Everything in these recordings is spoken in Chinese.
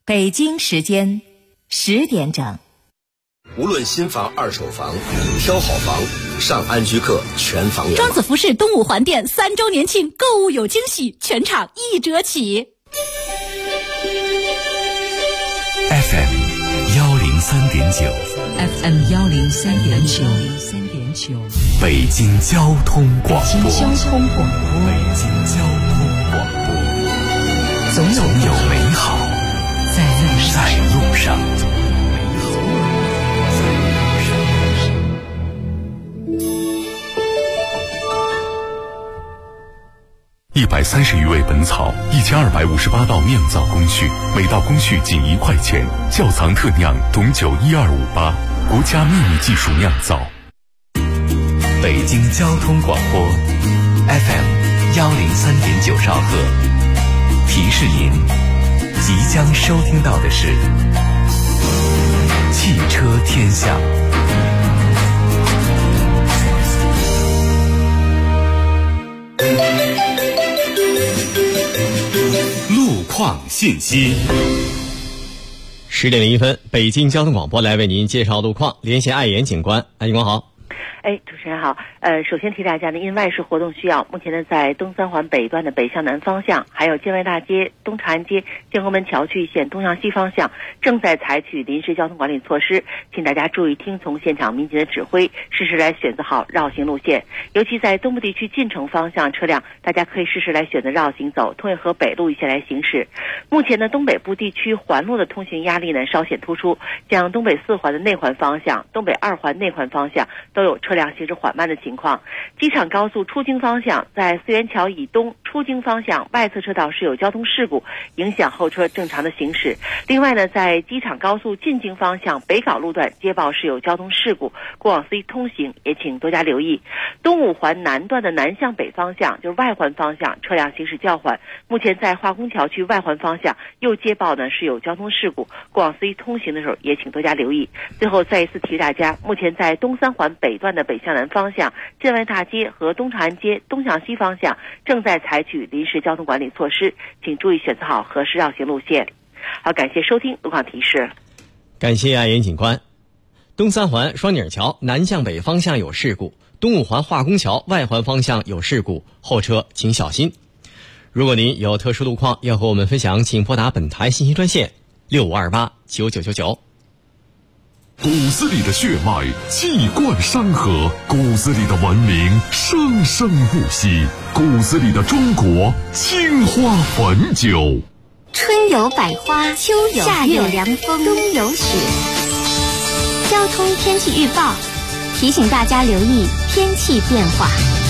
北京时间10点整。 无论新房二手房，挑好房，上安居客全房源。 庄子服饰东五环店3周年庆购物有惊喜，全场1折起。 FM 103.9 FM 103.9 北京交通广播。 北京交通广播，总有美好在路上。 130余味本草，1258道酿造工序，每道工序仅1块钱。窖藏特酿董酒12588，国家秘密技术酿造。 北京交通广播 FM 103.9兆赫，提示您即将收听到的是汽车天下。 路况信息。 10点01分，北京交通广播来为您介绍路况，连线爱言警官。爱警官好。 主持人好。首先提大家呢，因外事活动需要，目前呢在东三环北段的北向南方向，还有建外大街、东长安街、建国门桥区线东向西方向，正在采取临时交通管理措施，请大家注意听从现场民警的指挥，适时来选择好绕行路线。尤其在东部地区进城方向车辆，大家可以适时来选择绕行走通惠河北路一线来行驶。目前呢，东北部地区环路的通行压力呢稍显突出，像东北4环的内环方向、东北2环内环方向都有车辆行驶缓慢的情况。机场高速出京方向，在四元桥以东出京方向外侧车道是有交通事故，影响后车正常的行驶。另外呢，在机场高速进京方向北碏路段接报是有交通事故，过往 C 通行也请多加留意。东5环南段的南向北方向，就是外环方向，车辆行驶较缓，目前在化工桥区外环方向又接报呢是有交通事故，过往 C 通行的时候也请多加留意。最后再一次提大家，目前在东三环北段的北向南方向，建外大街和东长安街东向西方向正在采取临时交通管理措施，请注意选择好合适绕行路线。好，感谢收听路况提示。 感谢爱言警官。东三环双井桥南向北方向有事故，东5环化工桥外环方向有事故，后车请小心。如果您有特殊路况要和我们分享，请拨打本台信息专线65289999。 骨子里的血脉气贯山河，骨子里的文明生生不息，骨子里的中国青花汾酒。 春有百花，秋有夏有凉风，冬有雪。交通天气预报提醒大家留意天气变化。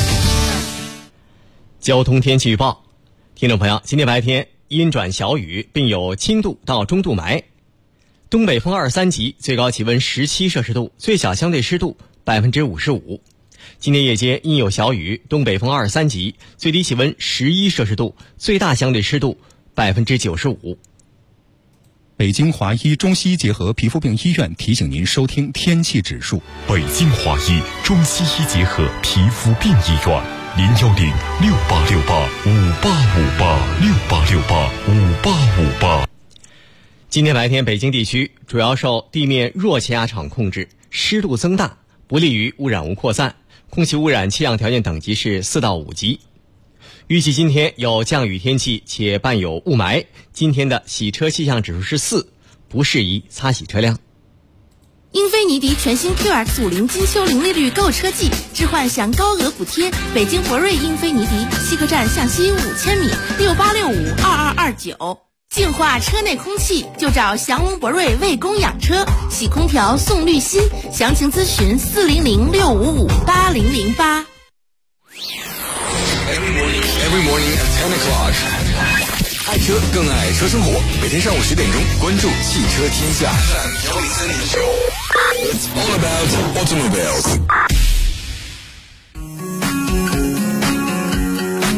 交通天气预报，听众朋友，今天白天阴转小雨，并有轻度到中度霾。东北风2-3级，最高气温17摄氏度，最小相对湿度55%。今天夜间阴有小雨，东北风2-3级，最低气温11摄氏度，最大相对湿度95%。 北京华医中西医结合皮肤病医院提醒您收听天气指数。 北京华医中西医结合皮肤病医院，0106868585858，686858。 今天白天北京地区主要受地面弱气压场控制，湿度增大，不利于污染物扩散，空气污染气象条件等级是4到5级。预计今天有降雨天气且伴有雾霾，今天的洗车气象指数是4，不适宜擦洗车辆。 英菲尼迪全新 QX50金秋零利率购车季，置换享高额补贴。北京博瑞英菲尼迪西客站向西5000米，68652229。净化车内空气就找祥龙博瑞为供养车，洗空调送滤芯，详情咨询400-655-8008。 Every morning at 10 o'clock， 爱车更爱车生活，每天上午10点钟，关注汽车天下。It's all about automobiles。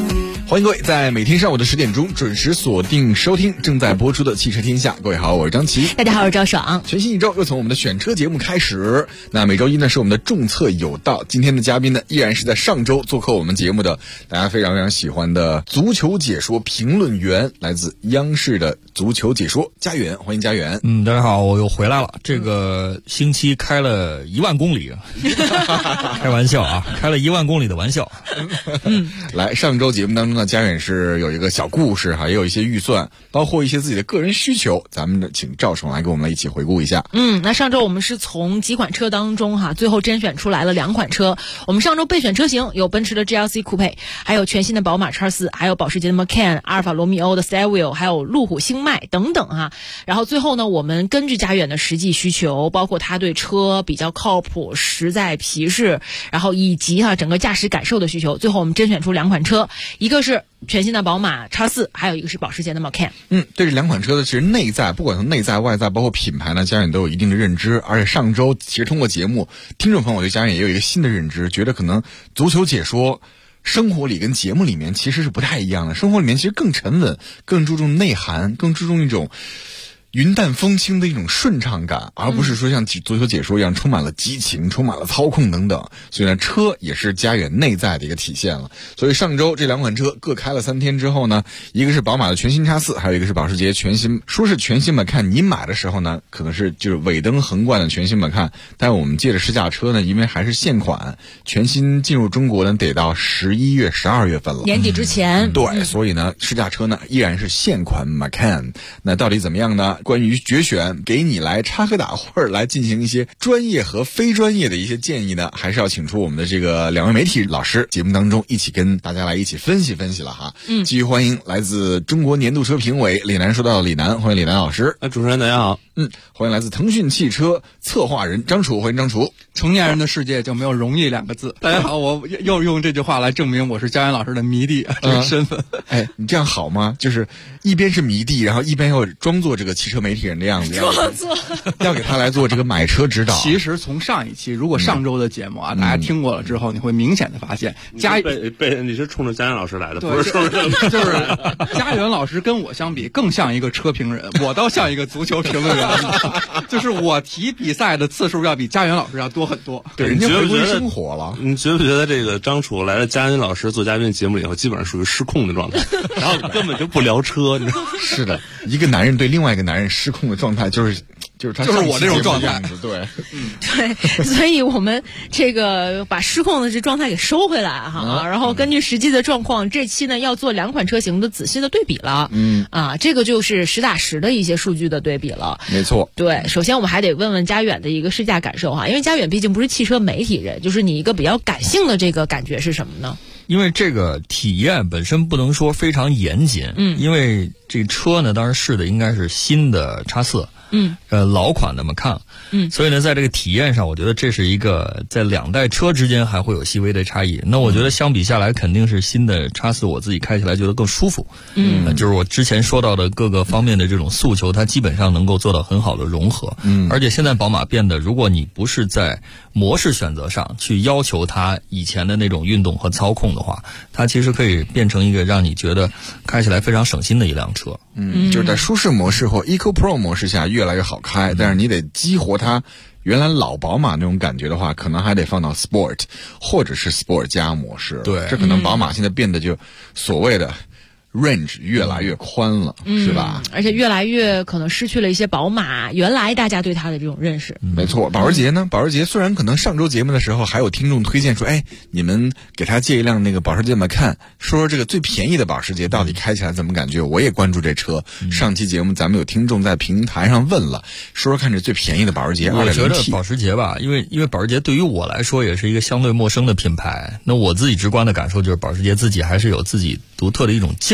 欢迎各位在每天上午的10点钟准时锁定收听正在播出的汽车天下。各位好，我是张琪。 大家好，我是赵爽。 全新一周又从我们的选车节目开始，那每周一呢是我们的重测有道。今天的嘉宾呢依然是在上周做客我们节目的大家非常非常喜欢的足球解说评论员，来自央视的足球解说家远，欢迎家远。 大家好，我又回来了。这个星期开了1万公里，开玩笑啊，开了1万公里的玩笑。 来，上周节目当中呢，家远是有一个小故事哈，也有一些预算，包括一些自己的个人需求，咱们请赵爽来给我们一起回顾一下。 那上周我们是从几款车当中最后甄选出来了2款车。我们上周备选车型有奔驰的 GLC 酷配，还有全新的宝马 X4， 还有保时捷的 Macan、阿尔法罗密欧的 Stelvio， 还有路虎星脉等等哈。然后最后呢，我们根据家远的实际需求，包括他对车比较靠谱、实在、皮实，然后以及整个驾驶感受的需求，最后我们甄选出2款车，一个是全新的宝马 X4， 还有一个是保时捷的 Macan。 对这2款车的其实内在，不管从内在外在，包括品牌呢，家远都有一定的认知。而且上周其实通过节目，听众朋友对家远也有一个新的认知，觉得可能足球解说生活里跟节目里面其实是不太一样的。生活里面其实更沉稳，更注重内涵，更注重一种云淡风轻的一种顺畅感，而不是说像足球解说一样充满了激情，充满了操控等等。所以呢，车也是家远内在的一个体现了。所以上周这2款车各开了3天之后呢，一个是宝马的全新 X4， 还有一个是保时捷全新，说是全新Macan，你买的时候呢可能是就是尾灯横贯的全新Macan，但我们借着试驾车呢，因为还是现款，全新进入中国呢得到11月12月份了， 年底之前。 对，所以呢试驾车呢依然是现款Macan。那到底怎么样呢？关于决选，给你来插科打诨来进行一些专业和非专业的一些建议呢，还是要请出我们的这个2位媒体老师，节目当中一起跟大家来一起分析分析了哈。继续欢迎来自中国年度车评委李楠说到的李楠，欢迎李楠老师。 主持人大家好。 欢迎来自腾讯汽车策划人张楚，欢迎张楚。 成年人的世界就没有容易2个字。大家好，我又用这句话来证明我是家远老师的迷弟这个身份。 你这样好吗？就是一边是迷弟，然后一边要装作这个汽车媒体人的样子，要给他来做这个买车指导。 其实从上一期，如果上周的节目大家听过了之后，你会明显的发现， 你是冲着家远老师来的，不是冲着就是家远老师跟我相比更像一个车评人，我倒像一个足球评论员。就是我提比赛的次数要比家远老师要多很多。 对，人家回归生活了。 你觉不觉得这个张楚来了家远老师做嘉宾节目以后，基本上属于失控的状态，然后根本就不聊车，你知道吗？ 是的，一个男人对另外一个男人失控的状态，就是他就是我这种状态。 对， 对，所以我们这个把失控的这状态给收回来哈，然后根据实际的状况，这期呢要做2款车型的仔细的对比了。这个就是实打实的一些数据的对比了。 没错。 对，首先我们还得问问家远的一个试驾感受哈，因为家远毕竟不是汽车媒体人，就是你一个比较感性的这个感觉是什么呢？ 因为这个体验本身不能说非常严谨，因为这车呢，当时试的应该是新的X4，老款的Macan，所以呢，在这个体验上，我觉得这是一个在2代车之间还会有细微的差异。那我觉得相比下来，肯定是新的X4，我自己开起来觉得更舒服。就是我之前说到的各个方面的这种诉求，它基本上能够做到很好的融合。而且现在宝马变得，如果你不是在模式选择上去要求它以前的那种运动和操控的话，它其实可以变成一个让你觉得开起来非常省心的一辆车。 就是在舒适模式或 Eco Pro 模式下越来越好开，但是你得激活它原来老宝马那种感觉的话，可能还得放到 Sport 或者是 Sport 加模式。 对， 这可能宝马现在变得就所谓的range 越来越宽了，是吧？ 而且越来越可能失去了一些宝马原来大家对它的这种认识。 没错，保时捷呢？保时捷虽然可能上周节目的时候还有听众推荐说，你们给他借一辆那个保时捷Macan，说这个最便宜的保时捷到底开起来怎么感觉？我也关注这车。上期节目咱们有听众在平台上问了，说看这最便宜的保时捷 2.0T。 我觉得保时捷吧，因为保时捷对于我来说也是一个相对陌生的品牌。那我自己直观的感受就是保时捷自己还是有自己独特的一种劲儿。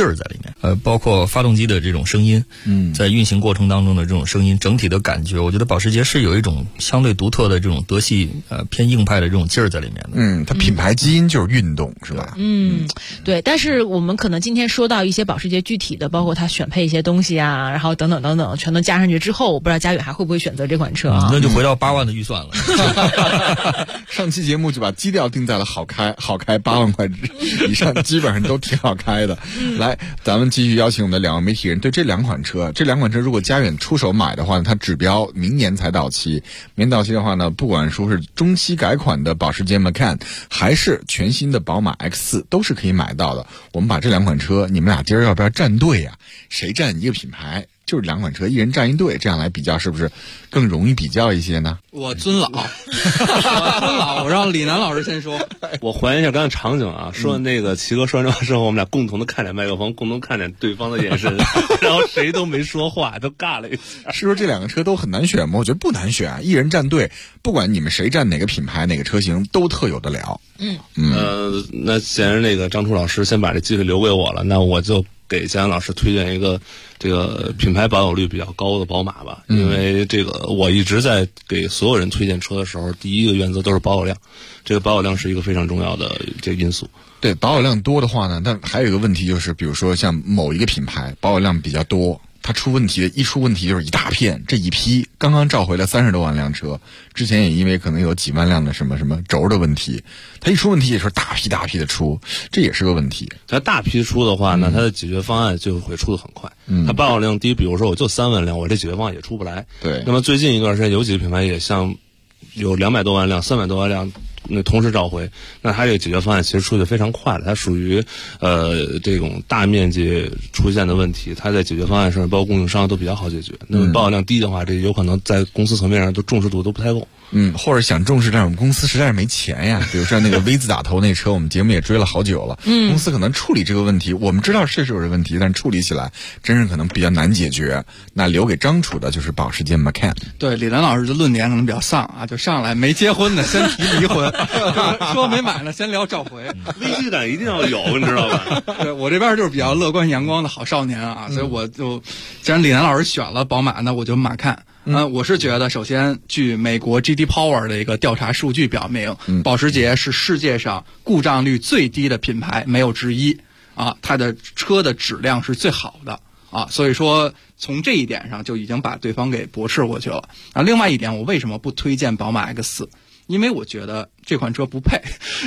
儿在里面，包括发动机的这种声音，在运行过程当中的这种声音，整体的感觉，我觉得保时捷是有一种相对独特的这种德系偏硬派的这种劲儿在里面的。 它品牌基因就是运动，是吧？ 对。但是我们可能今天说到一些保时捷具体的，包括它选配一些东西啊，然后等等等等，全都加上去之后，我不知道佳远还会不会选择这款车啊？ 那就回到8万的预算了。 上期节目就把基调定在了好开8万块以上，基本上都挺好开的。来，咱们继续邀请我们的两位媒体人对这两款车如果佳远出手买的话呢，它指标明年才到期。明年到期的话呢，不管说是中期改款的保时捷 Macan 还是全新的宝马 X4 都是可以买到的。我们把这两款车，你们俩今儿要不要站队呀？谁站一个品牌？就是两款车，一人站一队，这样来比较是不是更容易比较一些呢？ 我尊老，我让李楠老师先说。 我还原一下刚才场景啊，说那个齐哥说完这话之后，我们俩共同的看见麦克风，共同看见对方的眼神，然后谁都没说话，都尬了一下。 是说这两个车都很难选吗？我觉得不难选，一人站队，不管你们谁站哪个品牌哪个车型，都特有的聊。 那既然那个张初老师先把这机会留给我了，那我就给佳阳老师推荐一个这个品牌保有率比较高的宝马吧，因为这个我一直在给所有人推荐车的时候，第一个原则都是保有量，这个保有量是一个非常重要的这个因素。 对，保有量多的话呢，但还有一个问题就是，比如说像某一个品牌保有量比较多，它出问题就是一大片，这一批刚刚召回了30多万辆车，之前也因为可能有几万辆的什么轴的问题，它一出问题也是大批的出，这也是个问题。 它大批出的话呢，它的解决方案就会出得很快。它保有量低，比如说我就3万辆，我这解决方案也出不来。 对。那么最近一段时间有几个品牌也像有200多万辆、300多万辆那同时召回，那它这个解决方案其实出的非常快了，它属于这种大面积出现的问题，它在解决方案上包括供应商都比较好解决。那么保有量低的话，这有可能在公司层面上都重视度都不太够。 或者想重视，但是我们公司实在是没钱呀。比如说那个 V 字打头那车，我们节目也追了好久了。公司可能处理这个问题，我们知道确实有这问题，但处理起来真是可能比较难解决。那留给张楚的就是保时捷 Macan。 对，李楠老师的论点可能比较丧啊，就上来没结婚的先提离婚，说没买呢先聊召回， 危机感一定要有，你知道吧？ 对，我这边就是比较乐观阳光的好少年啊，所以我就既然李楠老师选了宝马，那我就马看。我是觉得，首先，据美国 GD Power 的一个调查数据表明，保时捷是世界上故障率最低的品牌，没有之一啊。它的车的质量是最好的啊，所以说从这一点上就已经把对方给驳斥过去了啊。另外一点，我为什么不推荐宝马 X4？因为我觉得这款车不配，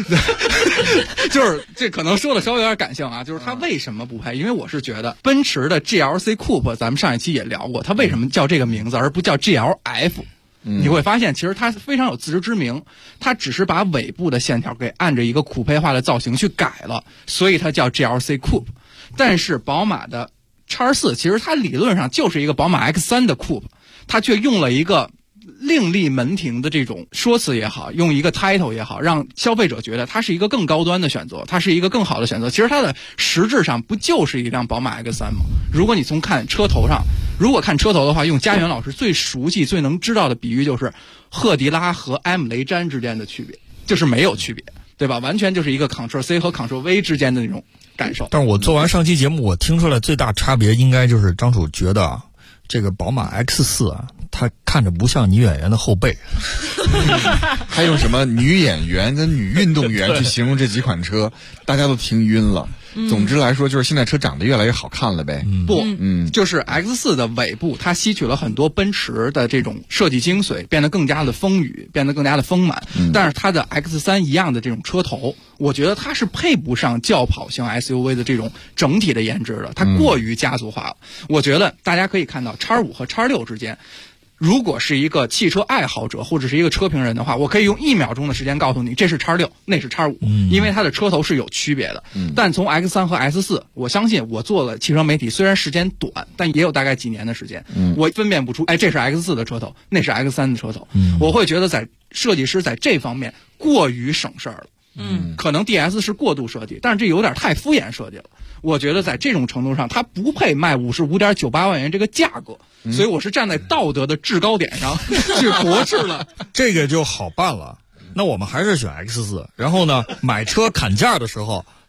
就是这可能说的稍微有点感性啊，就是它为什么不配？因为我是觉得奔驰的 GLC Coupe， 咱们上一期也聊过，它为什么叫这个名字而不叫 GLF？你会发现，其实它非常有自知之明，它只是把尾部的线条给按着一个酷配化的造型去改了，所以它叫 GLC Coupe。但是宝马的 X4 其实它理论上就是一个宝马 X3 的 Coupe， 它却用了一个另立门庭的这种说辞也好，用一个 title 也好，让消费者觉得它是一个更高端的选择，它是一个更好的选择。其实它的实质上不就是一辆宝马 X3 吗？如果你从看车头上，如果看车头的话，用佳远老师最熟悉最能知道的比喻就是赫迪拉和埃姆雷詹之间的区别，就是没有区别，对吧？完全就是一个 Ctrl+C 和 Ctrl+V 之间的那种感受。 但是我做完上期节目，我听出来最大差别应该就是张楚觉得啊，这个宝马 X4 啊，它看着不像女演员的后背。 还用什么女演员跟女运动员去形容这几款车，大家都听晕了。总之来说，就是现在车长得越来越好看了呗。 就是 X4 的尾部，它吸取了很多奔驰的这种设计精髓，变得更加的丰腴，变得更加的丰满。但是它的 X3 一样的这种车头，我觉得它是配不上轿跑型 SUV 的这种整体的颜值的，它过于家族化了。我觉得大家可以看到 X5 和 X6 之间，如果是一个汽车爱好者或者是一个车评人的话，我可以用1秒钟的时间告诉你，这是 X6， 那是 X5，因为它的车头是有区别的。但从 X3 和 S4， 我相信我做了汽车媒体，虽然时间短，但也有大概几年的时间，我分辨不出，这是 X4 的车头，那是 X3 的车头。我会觉得设计师在这方面过于省事儿了。可能 DS 是过度设计，但是这有点太敷衍设计了。我觉得在这种程度上，它不配卖55.98万元这个价格，所以我是站在道德的制高点上去驳斥了。 这个就好办了。那我们还是选 X4， 然后呢，买车砍价的时候，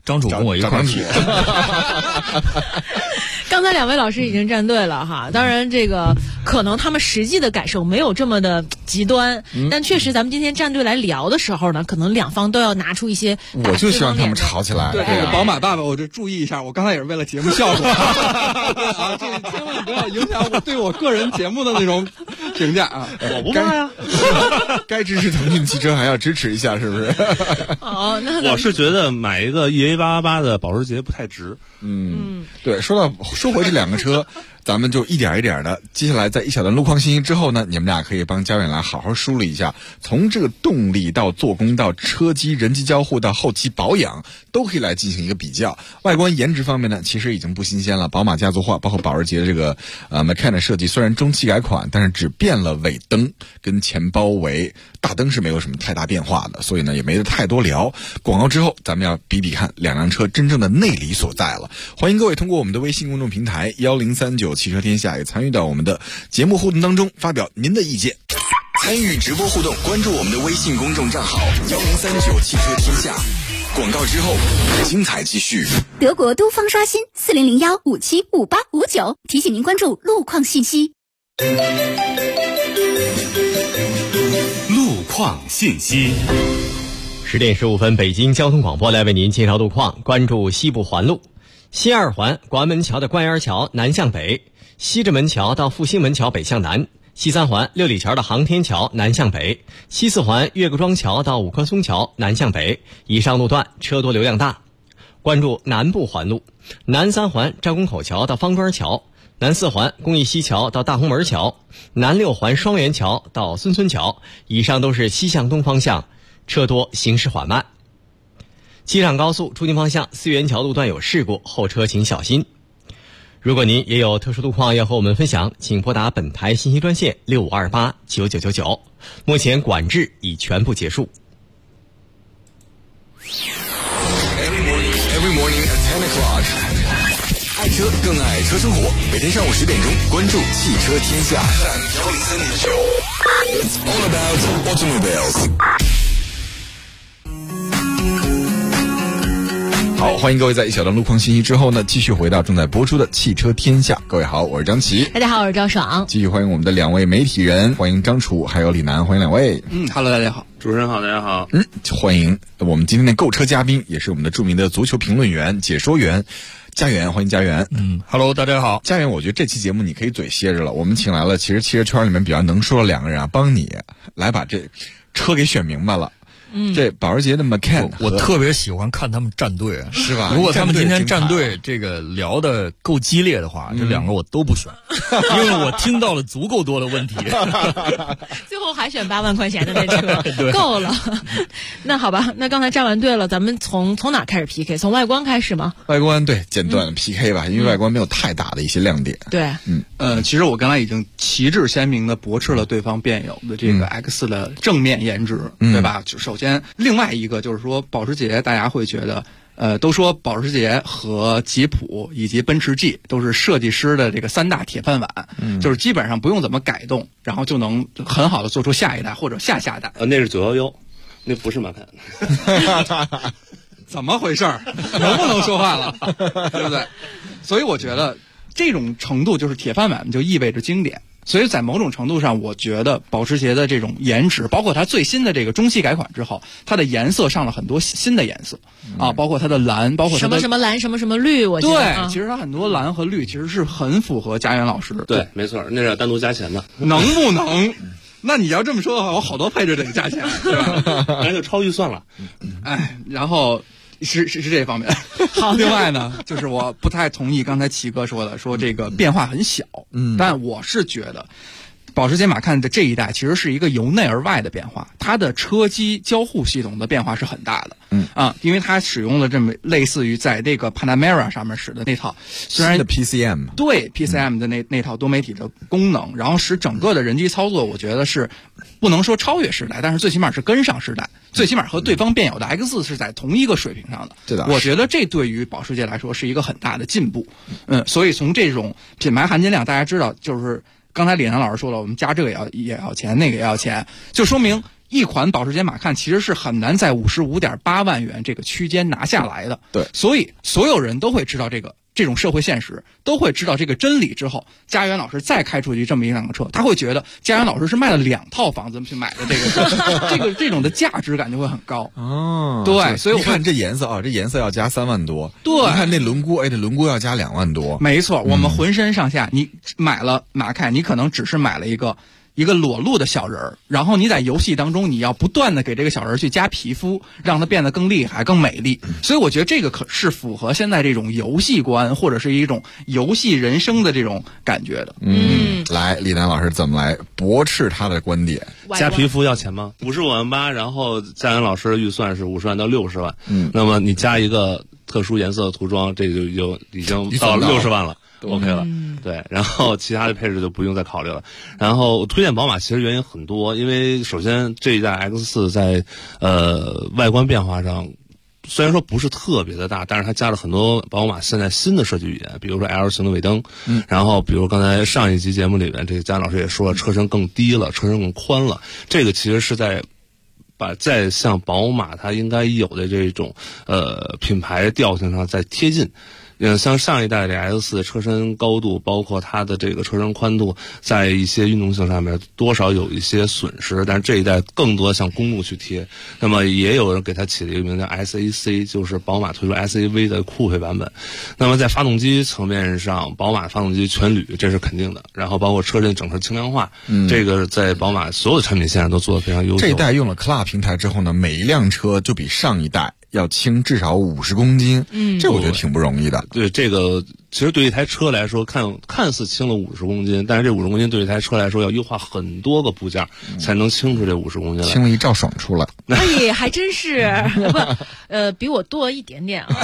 张主跟我一块儿去。 刚才两位老师已经站队了哈，当然这个可能他们实际的感受没有这么的极端，但确实咱们今天站队来聊的时候呢，可能两方都要拿出一些。 我就希望他们吵起来。 对，宝马爸爸，我就注意一下，我刚才也是为了节目效果啊，这千万不要影响我对我个人节目的那种评价啊。 我不怕呀， 该支持腾讯汽车还要支持一下，是不是？ 好，那我是觉得买一个 EA888 的保时捷不太值。 对，说回这两个车，咱们就一点一点的。接下来在一小段路况信息之后呢，你们俩可以帮家远来好好梳理一下，从这个动力到做工到车机人机交互到后期保养，都可以来进行一个比较。外观颜值方面呢，其实已经不新鲜了，宝马家族化，包括保时捷的这个Macan 的设计，虽然中期改款，但是只变了尾灯跟前包围，大灯是没有什么太大变化的，所以呢也没得太多聊。广告之后，咱们要比比看两辆车真正的内里所在了。欢迎各位通过我们的微信公众平台1039汽车天下也参与到我们的节目互动当中，发表您的意见。 参与直播互动，关注我们的微信公众账号1039汽车天下。广告之后，精彩继续。 德国都方刷新4001575859，提醒您关注路况信息。 路况信息。 10点15分，北京交通广播来为您介绍路况。关注西部环路，西二环广安门桥的官园桥南向北，西直门桥到复兴门桥北向南，西三环六里桥的航天桥南向北，西四环岳各庄桥到五棵松桥南向北，以上路段车多流量大。关注南部环路，南三环赵公口桥到方庄桥，南四环公益西桥到大红门桥，南六环双元桥到孙村桥，以上都是西向东方向，车多行驶缓慢。机场高速出京方向四元桥路段有事故，后车请小心。如果您也有特殊路况要和我们分享，请拨打本台信息专线65289999，目前管制已全部结束。 Every morning at 10 o'clock， 爱车更爱车生活。每天上午10点钟，关注汽车天下。It's all about automobiles。 好，欢迎各位在一小段路况信息之后呢，继续回到正在播出的汽车天下。各位好，我是张琪。 大家好，我是赵爽。 继续欢迎我们的两位媒体人，欢迎张楚还有李楠，欢迎两位。 Hello， 大家好。 主持人好，大家好。 欢迎我们今天的购车嘉宾，也是我们的著名的足球评论员、解说员家园，欢迎家园。 Hello， 大家好。 家园，我觉得这期节目你可以嘴歇着了。我们请来了，其实汽车圈里面比较能说的两个人啊，帮你来把这车给选明白了。这保时捷的 Macan， 我特别喜欢看他们站队， 是吧？ 如果他们今天站队这个聊的够激烈的话，这两个我都不选，因为我听到了足够多的问题。 最后还选8万块钱的那车，够了。那好吧，那刚才站完队了，咱们从哪开始 PK？ 从外观开始吗？ 外观对，简短的 PK 吧，因为外观没有太大的一些亮点。 对， 其实我刚才已经旗帜鲜明的驳斥了对方辩友的这个 X 的正面颜值，对吧？就首先，另外一个就是说，保时捷大家会觉得，都说保时捷和吉普以及奔驰 G 都是设计师的这个3大铁饭碗，就是基本上不用怎么改动，然后就能很好的做出下一代或者下下代。 那是911，那不是马看。 怎么回事儿？能不能说话了？对不对？所以我觉得这种程度就是铁饭碗，就意味着经典。所以在某种程度上，我觉得保时捷的这种颜值，包括它最新的这个中期改款之后，它的颜色上了很多新的颜色啊，包括它的蓝，包括它的什么蓝什么绿，我觉得对，其实它很多蓝和绿其实是很符合家园老师的。 对，没错，那是要单独加钱的。 能不能？那你要这么说的话，我好多配置得加钱，对吧？ 那就超预算了。 然后。是这方面。好，另外呢，就是我不太同意刚才齐哥说的，说这个变化很小。但我是觉得，保时捷马看的这一代其实是一个由内而外的变化，它的车机交互系统的变化是很大的。因为它使用了这么类似于在这个 Panamera 上面使的那套，虽然的 PCM 对 PCM 的那套多媒体的功能，然后使整个的人机操作，我觉得是不能说超越时代，但是最起码是跟上时代，最起码和对方辩友的 X4是在同一个水平上的。 对的， 我觉得这对于保时捷来说是一个很大的进步。所以从这种品牌含金量，大家知道，就是刚才李楠老师说了，我们加这个也要钱，那个也要钱，就说明一款保时捷马看其实是很难在55.8万元这个区间拿下来的。 对， 所以所有人都会知道这种社会现实，都会知道这个真理之后，家园老师再开出去这么一辆车，他会觉得家园老师是卖了2套房子去买的这个车，这种的价值感就会很高。 哦， 对，所以你看这颜色啊，这颜色要加3万多。 对， 你看那轮毂，这轮毂要加2万多。 没错，我们浑身上下，你买了马看，你可能只是买了一个裸露的小人儿，然后你在游戏当中你要不断的给这个小人去加皮肤，让它变得更厉害更美丽。所以我觉得这个可是符合现在这种游戏观或者是一种游戏人生的这种感觉的。 来，李楠老师怎么来驳斥他的观点？ 加皮肤要钱吗？55.8万，然后家园老师的预算是50万到60万。那么你加一个特殊颜色的涂装，这就已经到60万了。OK 了，对，然后其他的配置就不用再考虑了。然后我推荐宝马其实原因很多，因为首先这一代 X4 在外观变化上虽然说不是特别的大，但是它加了很多宝马现在新的设计语言，比如说 L 型的尾灯，然后比如刚才上一集节目里面这个佳老师也说了，车身更低了，车身更宽了，这个其实是在向宝马它应该有的这种品牌调性上再贴近。像上一代的 X4 的车身高度，包括它的这个车身宽度，在一些运动性上面多少有一些损失，但是这一代更多向公路去贴。那么也有人给它起了一个名叫 SAC， 就是宝马推出 SAV 的酷配版本。那么在发动机层面上，宝马发动机全铝，这是肯定的。然后包括车身整车轻量化，这个在宝马所有的产品线上都做得非常优秀。 这一代用了 CLA 平台之后呢，每一辆车就比上一代要轻至少50公斤，这我觉得挺不容易的。 对，这个其实对一台车来说，看似轻了50公斤，但是这50公斤对一台车来说要优化很多个部件才能轻出这50公斤来。 轻了一赵爽出来。 哎，还真是，比我多一点点啊。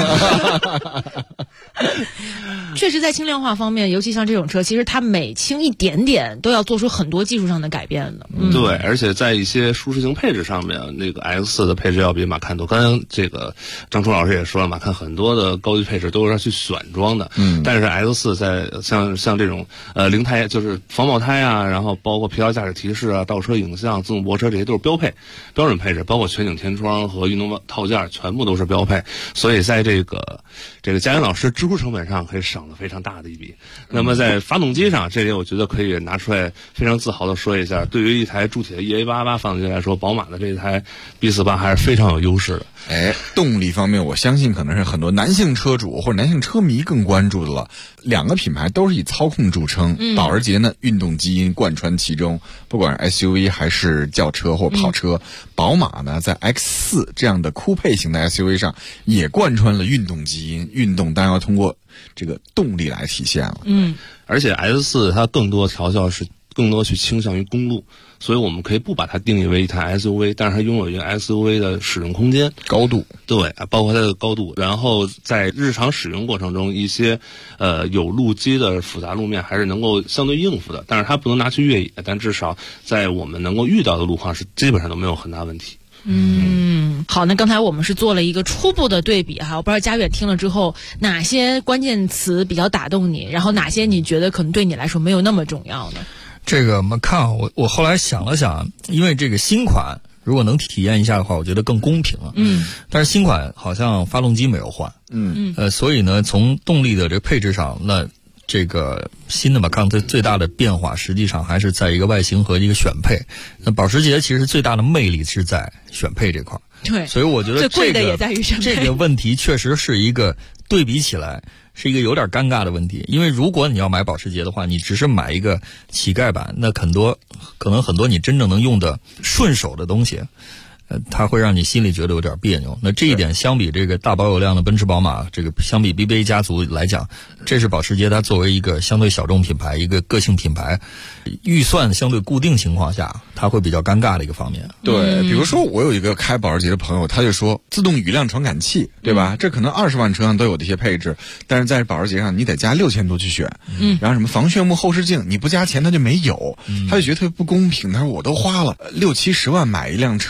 确实，在轻量化方面，尤其像这种车，其实它每轻一点点都要做出很多技术上的改变的。 对，而且在一些舒适性配置上面，那个 X4 的配置要比马看多。刚才这个张冲老师也说了，马看很多的高级配置都是要去选装的，但是 X4 在像这种零胎，就是防爆胎啊，然后包括疲劳驾驶提示啊、倒车影像、自动泊车，这些都是标准配置，包括全景天窗和运动套件全部都是标配。所以在这个佳源老师支出成本上可以省了非常大的一笔。那么在发动机上，这里我觉得可以拿出来非常自豪的说一下，对于一台铸体的 EA88 发动机来说，宝马的这台 B48 还是非常有优势的。 动力方面，我相信可能是很多男性车主或者男性车迷更关注的了。两个品牌都是以操控著称，保时捷呢运动基因贯穿其中，不管是 SUV 还是轿车或跑车，宝马呢在 X4 这样的酷配型的 SUV 上也贯穿了运动基因，运动当然要通过这个动力来体现了。 而且 X4 它更多调教是更多去倾向于公路，所以我们可以不把它定义为一台 SUV， 但是它拥有一个 SUV 的使用空间、 高度， 对，包括它的高度。然后在日常使用过程中，一些有路基的复杂路面还是能够相对应付的，但是它不能拿去越野，但至少在我们能够遇到的路况是基本上都没有很大问题。 好，那刚才我们是做了一个初步的对比哈，我不知道佳远听了之后哪些关键词比较打动你，然后哪些你觉得可能对你来说没有那么重要呢？ 这个我们看，我后来想了想，因为这个新款如果能体验一下的话，我觉得更公平了。但是新款好像发动机没有换，所以呢，从动力的这个配置上，那这个新的Macan最大的变化，实际上还是在一个外形和一个选配。那保时捷其实最大的魅力是在选配这块。 对， 所以我觉得最贵的也在于选配。 这个问题确实是一个对比起来是一个有点尴尬的问题，因为如果你要买保时捷的话，你只是买一个乞丐版，那可能很多你真正能用的顺手的东西，它会让你心里觉得有点别扭。那这一点相比这个大保有量的奔驰宝马，这个相比 BBA 家族来讲，这是保时捷它作为一个相对小众品牌，一个个性品牌，预算相对固定情况下，它会比较尴尬的一个方面。 对，比如说我有一个开保时捷的朋友，他就说自动雨量传感器，对吧？这可能20万车上都有这些配置，但是在保时捷上你得加6000多去选。然后什么防眩目后视镜，你不加钱它就没有，他就觉得特别不公平。他说我都花了60-70万买一辆车了，我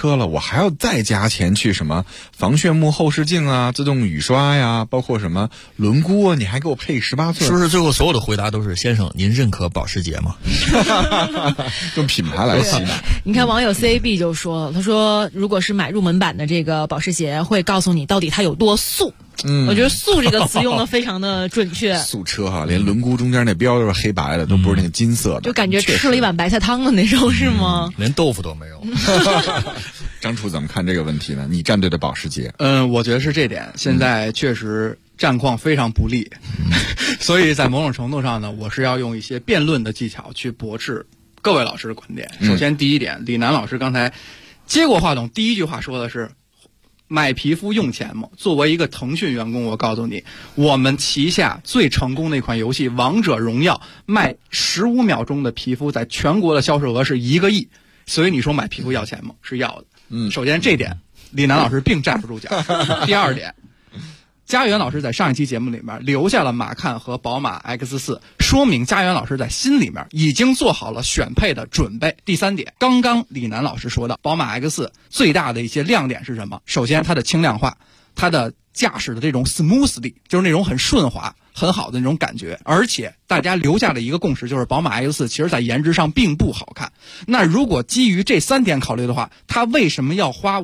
还要再加钱去什么防眩目后视镜啊、自动雨刷呀，包括什么轮毂啊，你还给我配18寸？ 是不是最后所有的回答都是先生您认可保时捷吗？ 用品牌来洗脑。 你看网友 CAB 就说了，他说如果是买入门版的这个保时捷，会告诉你到底它有多素。我觉得素这个词用的非常的准确。 素车哈，连轮毂中间那标都是黑白的，都不是那个金色的， 就感觉吃了一碗白菜汤的那种，是吗？ 连豆腐都没有。 张楚怎么看这个问题呢？你站队的保时捷？ 我觉得是这点，现在确实战况非常不利，所以在某种程度上呢，我是要用一些辩论的技巧去驳斥各位老师的观点。首先第一点，李楠老师刚才接过话筒，第一句话说的是买皮肤用钱吗？作为一个腾讯员工，我告诉你，我们旗下最成功的一款游戏《王者荣耀》卖15秒钟的皮肤，在全国的销售额是1个亿。所以你说买皮肤要钱吗？是要的。首先这点，李楠老师并站不住脚。第二点，佳源老师在上一期节目里面留下了马看和宝马 X4， 说明佳源老师在心里面已经做好了选配的准备。第三点，刚刚李楠老师说到宝马 X4 最大的一些亮点是什么？首先它的轻量化，它的驾驶的这种 smoothly， 就是那种很顺滑很好的那种感觉。而且大家留下了一个共识，就是宝马 X4 其实在颜值上并不好看。那如果基于这3点考虑的话，他为什么要花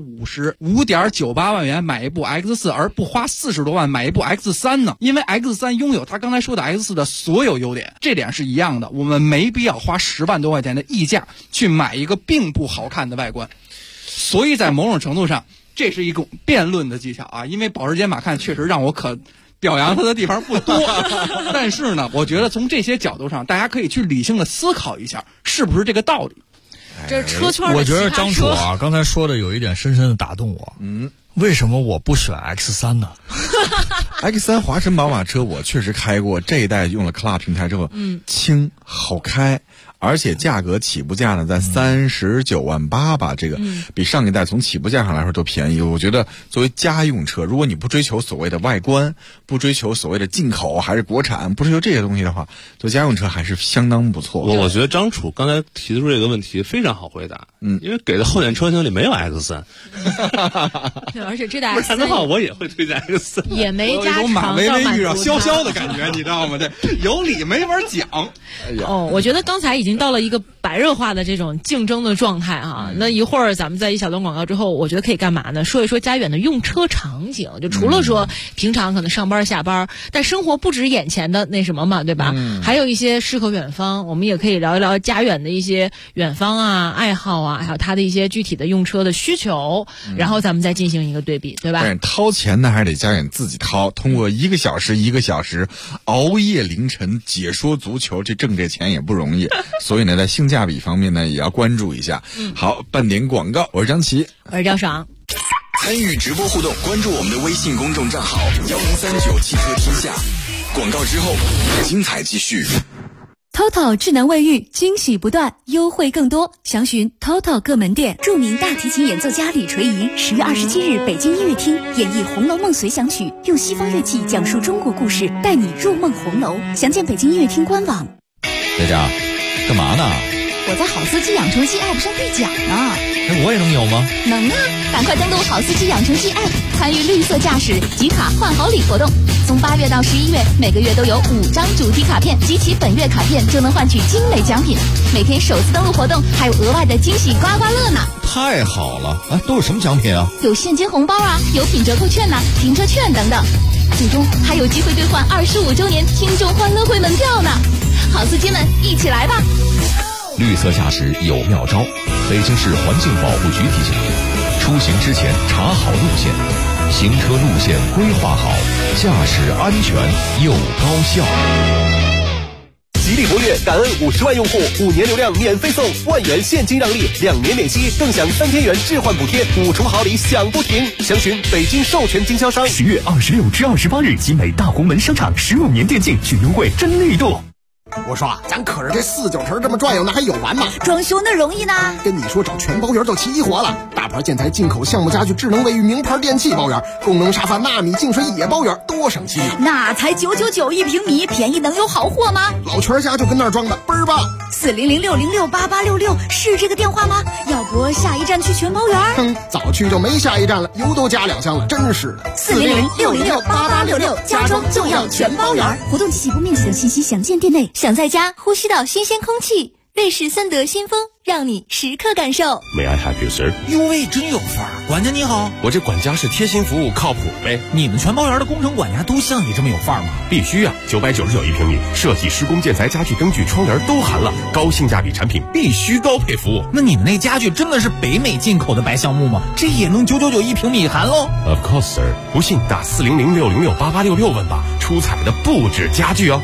55.98万元买一部 X4 而不花40多万买一部 X3 呢？因为 X3 拥有他刚才说的 X4 的所有优点，这点是一样的。我们没必要花10万多块钱的溢价去买一个并不好看的外观。所以在某种程度上，这是一种辩论的技巧啊。因为保时捷马看确实让我可表扬他的地方不多，但是呢，我觉得从这些角度上，大家可以去理性的思考一下，是不是这个道理。 这是车圈的我觉得张楚啊，刚才说的有一点深深的打动我。为什么我不选 X3 呢 ？X3 华晨宝马车我确实开过，这一代用了 CLA 平台之后，轻好开。而且价格起步价呢在39.8万吧，这个比上一代从起步价上来说都便宜。我觉得作为家用车，如果你不追求所谓的外观，不追求所谓的进口还是国产，不追求这些东西的话，做家用车还是相当不错。 我觉得张楚刚才提出这个问题非常好回答，因为给的后面车型里没有 X3。 对，而且这代 X3 不然的话，我也会推荐 X3， 也没加长马薇薇遇上潇潇的感觉，你知道吗？这有理没法讲。 我觉得刚才已经到了一个白热化的这种竞争的状态哈。那一会儿咱们在一小段广告之后，我觉得可以干嘛呢？说一说佳远的用车场景，就除了说平常可能上班下班，但生活不止眼前的那什么嘛，对吧？还有一些诗和远方，我们也可以聊一聊佳远的一些远方啊、爱好啊，还有他的一些具体的用车的需求，然后咱们再进行一个对比，对吧？ 但是掏钱呢，还是得佳远自己掏。通过1个小时熬夜凌晨解说足球，挣这钱也不容易。所以呢，在性价比方面呢，也要关注一下。好，半点广告，我是张琪， 我是赵爽。 参与直播互动，关注我们的微信公众账号1039汽车天下。广告之后，精彩继续。 TOTO 智能卫浴，惊喜不断，优惠更多，详询 TOTO 各门店。著名大提琴演奏家李垂仪10月27日北京音乐厅演绎《红楼梦随想曲》，用西方乐器讲述中国故事，带你入梦红楼。详见北京音乐厅官网。 在家干嘛呢？ 我在好司机养成系 App 上兑奖呢。 我也能有吗？ 能啊！赶快登录好司机养成系 App， 参与绿色驾驶集卡换好礼活动。从8月到11月，每个月都有5张主题卡片，集齐本月卡片就能换取精美奖品。每天首次登录活动还有额外的惊喜刮刮乐呢！ 太好了！都有什么奖品啊？ 有现金红包啊，有品折扣券呐、停车券等等。最终还有机会兑换25周年听众欢乐会门票呢！好司机们，一起来吧！ 绿色驾驶有妙招，北京市环境保护局提醒您：出行之前查好路线，行车路线规划好，驾驶安全又高效。 吉利博越感恩50万用户，5年流量免费送，1万元现金让利，2年免息，更享3千元置换补贴，5重好礼享不停。详询北京授权经销商。 10月26至28日，集美大红门商场15年电竞巨优惠真力度。 我说咱可是这49城这么转悠，那还有完吗？ 装修那容易呢？ 跟你说找全包圆就齐活了，大牌建材、进口项目家具、智能卫浴、名牌电器包圆，功能沙发、纳米净水也包圆，多省心啊！ 那才999一平米，便宜能有好货吗？ 老全家就跟那儿装的，倍儿棒 ！400-606-8866是这个电话吗？要不下一站去全包圆？ 早去就没下一站了，油都加2箱了，真是的。 400-606-8866，家装就要全包圆。活动及起步面积等信息详见店内。 想在家呼吸到新鲜空气，瑞士森德新风让你时刻感受。 May I help you, sir？ 哟喂，真有范儿！管家你好， 我这管家是贴心服务，靠谱呗。 你们全包圆的工程管家都像你这么有范儿吗？ 必须啊！999一平米，设计、施工、建材、家具、灯具、窗帘都含了，高性价比产品必须高配服务。 那你们那家具真的是北美进口的白橡木吗？这也能999一平米含喽 ？Of course, sir。不信打400-606-8866问吧，出彩的不止家具哦。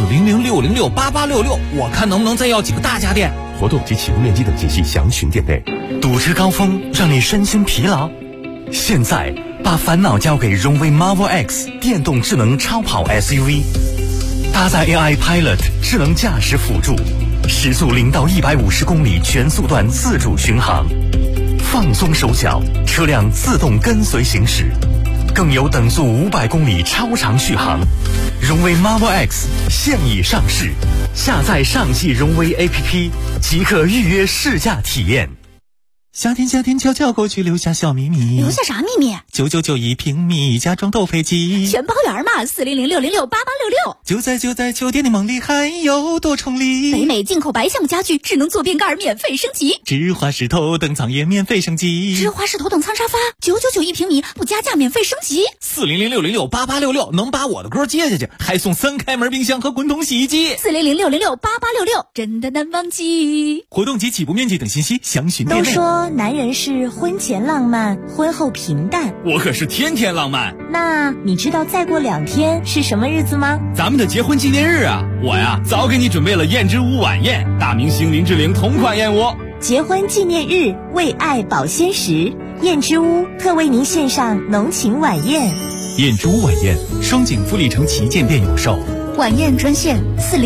400-606-8866，我看能不能再要几个大家电。 活动及起步面积等信息详询店内。 堵车高峰让你身心疲劳，现在把烦恼交给荣威 Marvel X 电动智能超跑 SUV， 搭载 AI Pilot 智能驾驶辅助，时速0到150公里全速段自主巡航，放松手脚，车辆自动跟随行驶，更有等速500公里超长续航。荣威 Marvel X 现已上市，下载上汽荣威 APP 即可预约试驾体验。 夏天悄悄过去，留下小秘密。 留下啥秘密 ？999一平米，家装都飞机。 全包圆嘛，400-606-8866。 就在酒店的梦里，还有多重礼。 北美进口白橡木家具，智能坐便盖免费升级。 芝华士头等舱也免费升级。 芝华士头等舱沙发999一平米，不加价免费升级。 400-606-8866能把我的歌接下去，还送3开门冰箱和滚筒洗衣机。 400-606-8866真的难忘记。 活动及起步面积等信息详询店内。 都说男人是婚前浪漫，婚后平淡。 我可是天天浪漫。 那你知道再过2天是什么日子吗？ 咱们的结婚纪念日啊！我呀早给你准备了燕之屋晚宴，大明星林志玲同款燕窝。 结婚纪念日，为爱保鲜时，燕之屋特为您献上浓情晚宴。 燕之屋晚宴，双井富力城旗舰店有售。 晚宴专线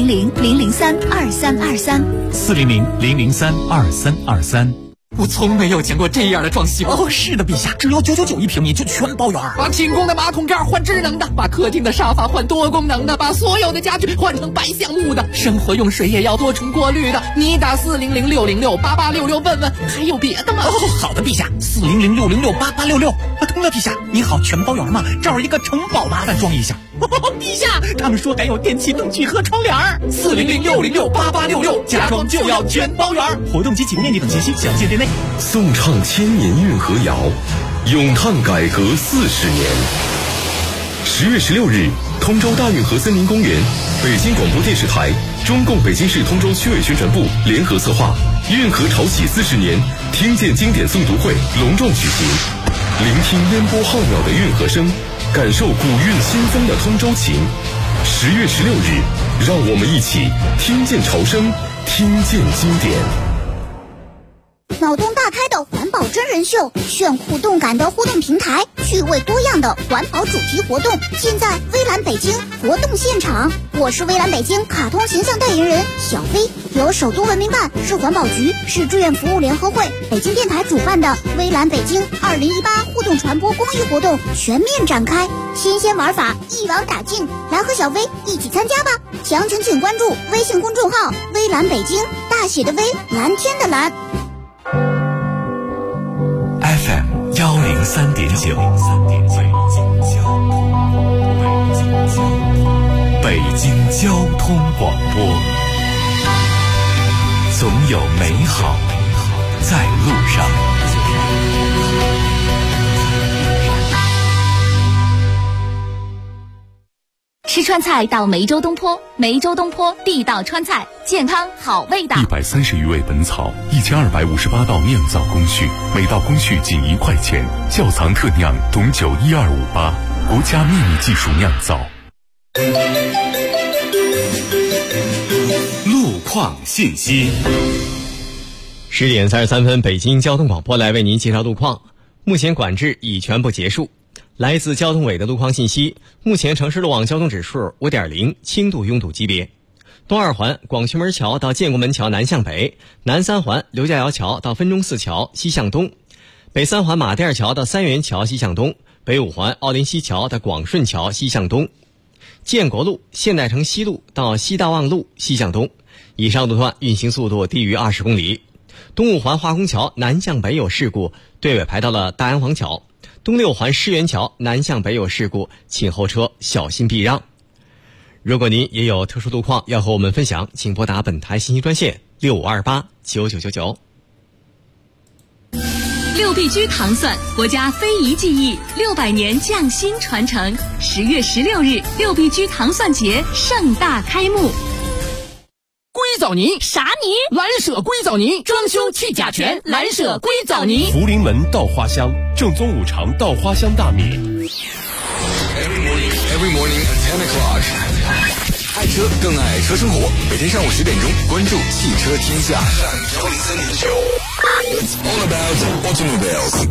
400-003-2323。 400-003-2323。我从没有见过这样的装修哦！是的，陛下，只要999一平米就全包圆。把清宫的马桶盖换智能的，把客厅的沙发换多功能的，把所有的家具换成白橡木的，生活用水也要多重过滤的。你打400-606-8866问问，还有别的吗？哦，好的，陛下，400-606-8866。对了，陛下，你好，全包圆嘛？这儿一个城堡，麻烦装一下。陛下，他们说还有电器灯具和窗帘。400-606-8866，家装就要全包圆。活动及起步面积等信息详见店内。 颂唱千年运河谣，咏叹改革40年。10月16日，通州大运河森林公园，北京广播电视台、中共北京市通州区委宣传部联合策划运河潮起40年听见经典诵读会隆重举行，聆听烟波浩渺的运河声，感受古韵新风的通州情。10月16日，让我们一起听见潮声，听见经典。 脑洞大开的环保真人秀，炫酷动感的互动平台，趣味多样的环保主题活动，现在微蓝北京活动现场。我是微蓝北京卡通形象代言人小飞，由首都文明办、市环保局、市志愿服务联合会、北京电台主办的微蓝北京2018互动传播公益活动全面展开，新鲜玩法一网打尽，来和小飞一起参加吧！详情请关注微信公众号微蓝北京，大写的微，蓝天的蓝。 FM 103.9，北京交通广播，总有美好在路上。 吃川菜到梅州东坡，梅州东坡地道川菜，健康好味道。 130余味本草，1258道酿造工序，每道工序仅1块钱。窖藏特酿董酒12588，国家秘密技术酿造。 路况信息。 10点33分，北京交通广播来为您介绍路况。目前管制已全部结束。来自交通委的路况信息，目前城市路网交通指数5.0，轻度拥堵级别。 东二环广渠门桥到建国门桥南向北，南三环刘家窑桥到分钟寺桥西向东，北三环马甸桥到三元桥西向东，北五环奥林西桥到广顺桥西向东，建国路现代城西路到西大望路西向东，以上路段运行速度低于20公里。东五环化工桥南向北有事故，队尾排到了大安皇桥。东六环狮园桥南向北有事故，请后车小心避让。如果您也有特殊路况要和我们分享，请拨打本台信息专线6528999999。 6必居糖蒜，国家非遗技艺600年匠心传承。10月16日，6必居糖蒜节盛大开幕。 硅藻泥啥泥？ 蓝舍硅藻泥，装修去甲醛，蓝舍硅藻泥。 福临门稻花香，正宗五常稻花香大米。 Every morning at 10 o'clock， 爱车更爱车生活。每天上午10点钟，关注汽车天下。It's all about automobiles。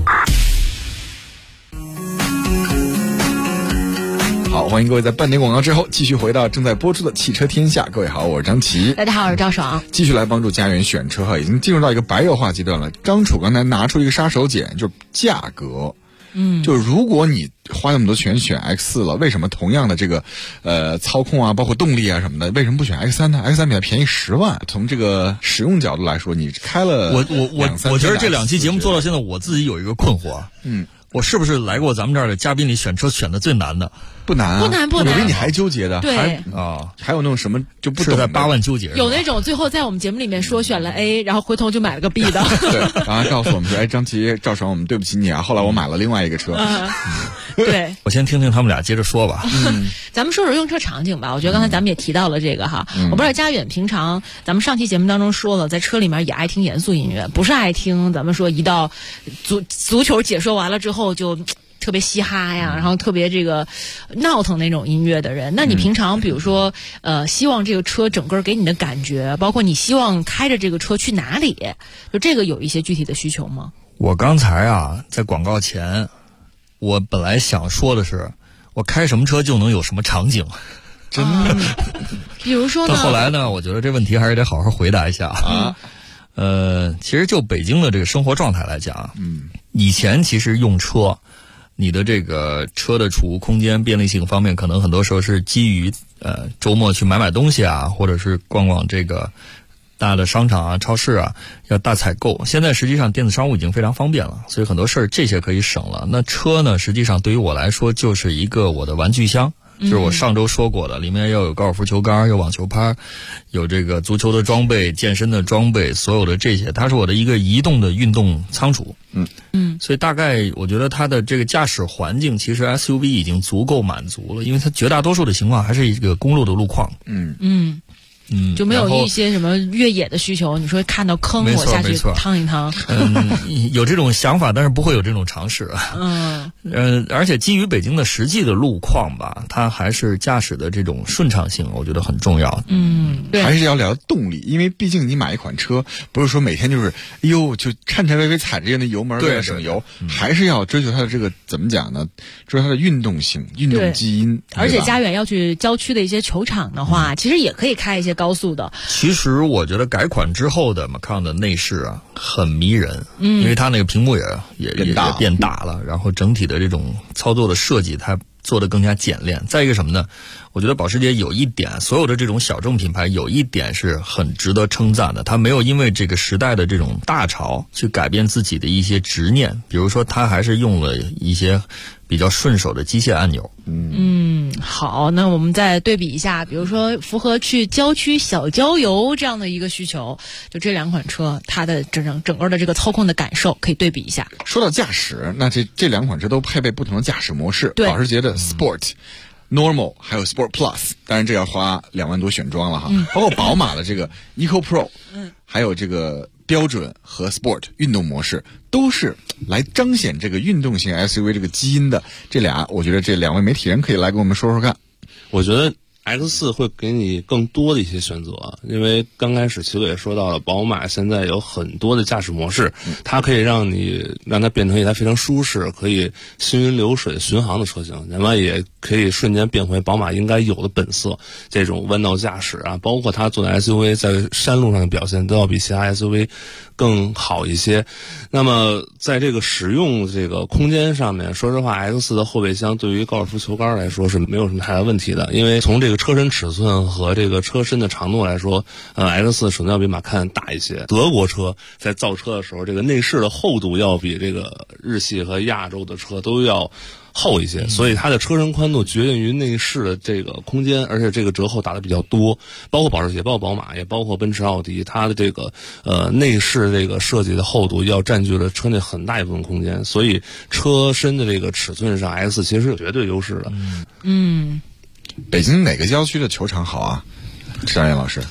好，欢迎各位在半点广告之后继续回到正在播出的汽车天下。各位好，我是张琪。 大家好，我是赵爽。 继续来帮助家园选车哈，已经进入到一个白热化阶段了。张楚刚才拿出一个杀手锏，就是价格。就是如果你花那么多钱选 X4 了，为什么同样的这个操控啊，包括动力啊什么的，为什么不选 X3 呢？ X3 比它便宜10万。从这个使用角度来说，你开了我觉得这2期节目做到现在，我自己有一个困惑。我是不是来过咱们这儿的嘉宾里选车选的最难的？ 不难啊， 不难。 我比你还纠结的。 对还有那种什么就不懂的8万纠结。 有那种最后在我们节目里面说选了 A， 然后回头就买了个 B 的。 对，然后告诉我们说，哎，张琪、赵爽，我们对不起你啊。后来我买了另外一个车。 对， 我先听听他们俩接着说吧。 咱们说说用车场景吧。我觉得刚才咱们也提到了这个哈。我不知道佳远平常咱们上期节目当中说了，在车里面也爱听严肃音乐，不是爱听咱们说一到足球解说完了之后就特别嘻哈呀，然后特别这个闹腾那种音乐的人。那你平常比如说希望这个车整个给你的感觉，包括你希望开着这个车去哪里，就这个有一些具体的需求吗？ 我刚才啊在广告前，我本来想说的是我开什么车就能有什么场景。 真的比如说呢？ 但后来呢，我觉得这问题还是得好好回答一下啊。其实就北京的这个生活状态来讲，以前其实用车，你的这个车的储物空间便利性方面，可能很多时候是基于周末去买东西啊，或者是逛这个大的商场啊、超市啊，要大采购。现在实际上电子商务已经非常方便了，所以很多事儿这些可以省了。那车呢，实际上对于我来说就是一个我的玩具箱。就是我上周说过的，里面要有高尔夫球杆，有网球拍，有这个足球的装备、健身的装备，所有的这些，它是我的一个移动的运动仓储。所以大概我觉得它的这个驾驶环境，其实 SUV 已经足够满足了，因为它绝大多数的情况还是一个公路的路况。 就没有一些什么越野的需求。你说看到坑我下去趟一趟， 有这种想法，但是不会有这种尝试。而且基于北京的实际的路况吧，它还是驾驶的这种顺畅性，我觉得很重要。 对，还是要聊动力，因为毕竟你买一款车，不是说每天就是哎呦就颤颤巍巍踩着那油门为了省油，还是要追求它的这个怎么讲呢？追求它的运动性、运动基因。 而且家远要去郊区的一些球场的话，其实也可以开一些高速的。 其实我觉得改款之后的 Macan 的内饰啊很迷人，因为它那个屏幕也变大了，然后整体的这种操作的设计它做得更加简练。再一个什么呢？我觉得保时捷有一点，所有的这种小众品牌有一点是很值得称赞的，它没有因为这个时代的这种大潮去改变自己的一些执念，比如说它还是用了一些比较顺手的机械按钮。 好，那我们再对比一下，比如说符合去郊区小郊游这样的一个需求，就这2款车它的整个的这个操控的感受可以对比一下。 说到驾驶，那这2款车都配备不同的驾驶模式。保时捷的 Sport、Normal 还有 Sport Plus， 当然这要花2万多选装了哈。包括宝马的这个 Eco Pro，还有这个标准和 Sport 运动模式，都是来彰显这个运动型 SUV 这个基因的。这俩，我觉得这2位媒体人可以来跟我们说说看。 我觉得 X4 会给你更多的一些选择，因为刚开始齐哥也说到了，宝马现在有很多的驾驶模式，它可以让它变成一台非常舒适、可以行云流水巡航的车型，那么也可以瞬间变回宝马应该有的本色，这种弯道驾驶啊，包括它做的 SUV 在山路上的表现都要比其他 SUV 更好一些。那么在这个使用这个空间上面，说实话 X4 的后备箱对于高尔夫球杆来说是没有什么太大问题的，因为从这个车身尺寸和这个车身的长度来说，X4 首先要比马看大一些。德国车在造车的时候，这个内饰的厚度要比这个日系和亚洲的车都要厚一些，所以它的车身宽度决定于内饰的这个空间，而且这个折后打的比较多，包括保时捷、包括宝马，也包括奔驰、奥迪，它的这个内饰这个设计的厚度要占据了车内很大一部分空间，所以车身的这个尺寸上 X 其实有绝对优势的。 北京哪个郊区的球场好啊？张岩老师，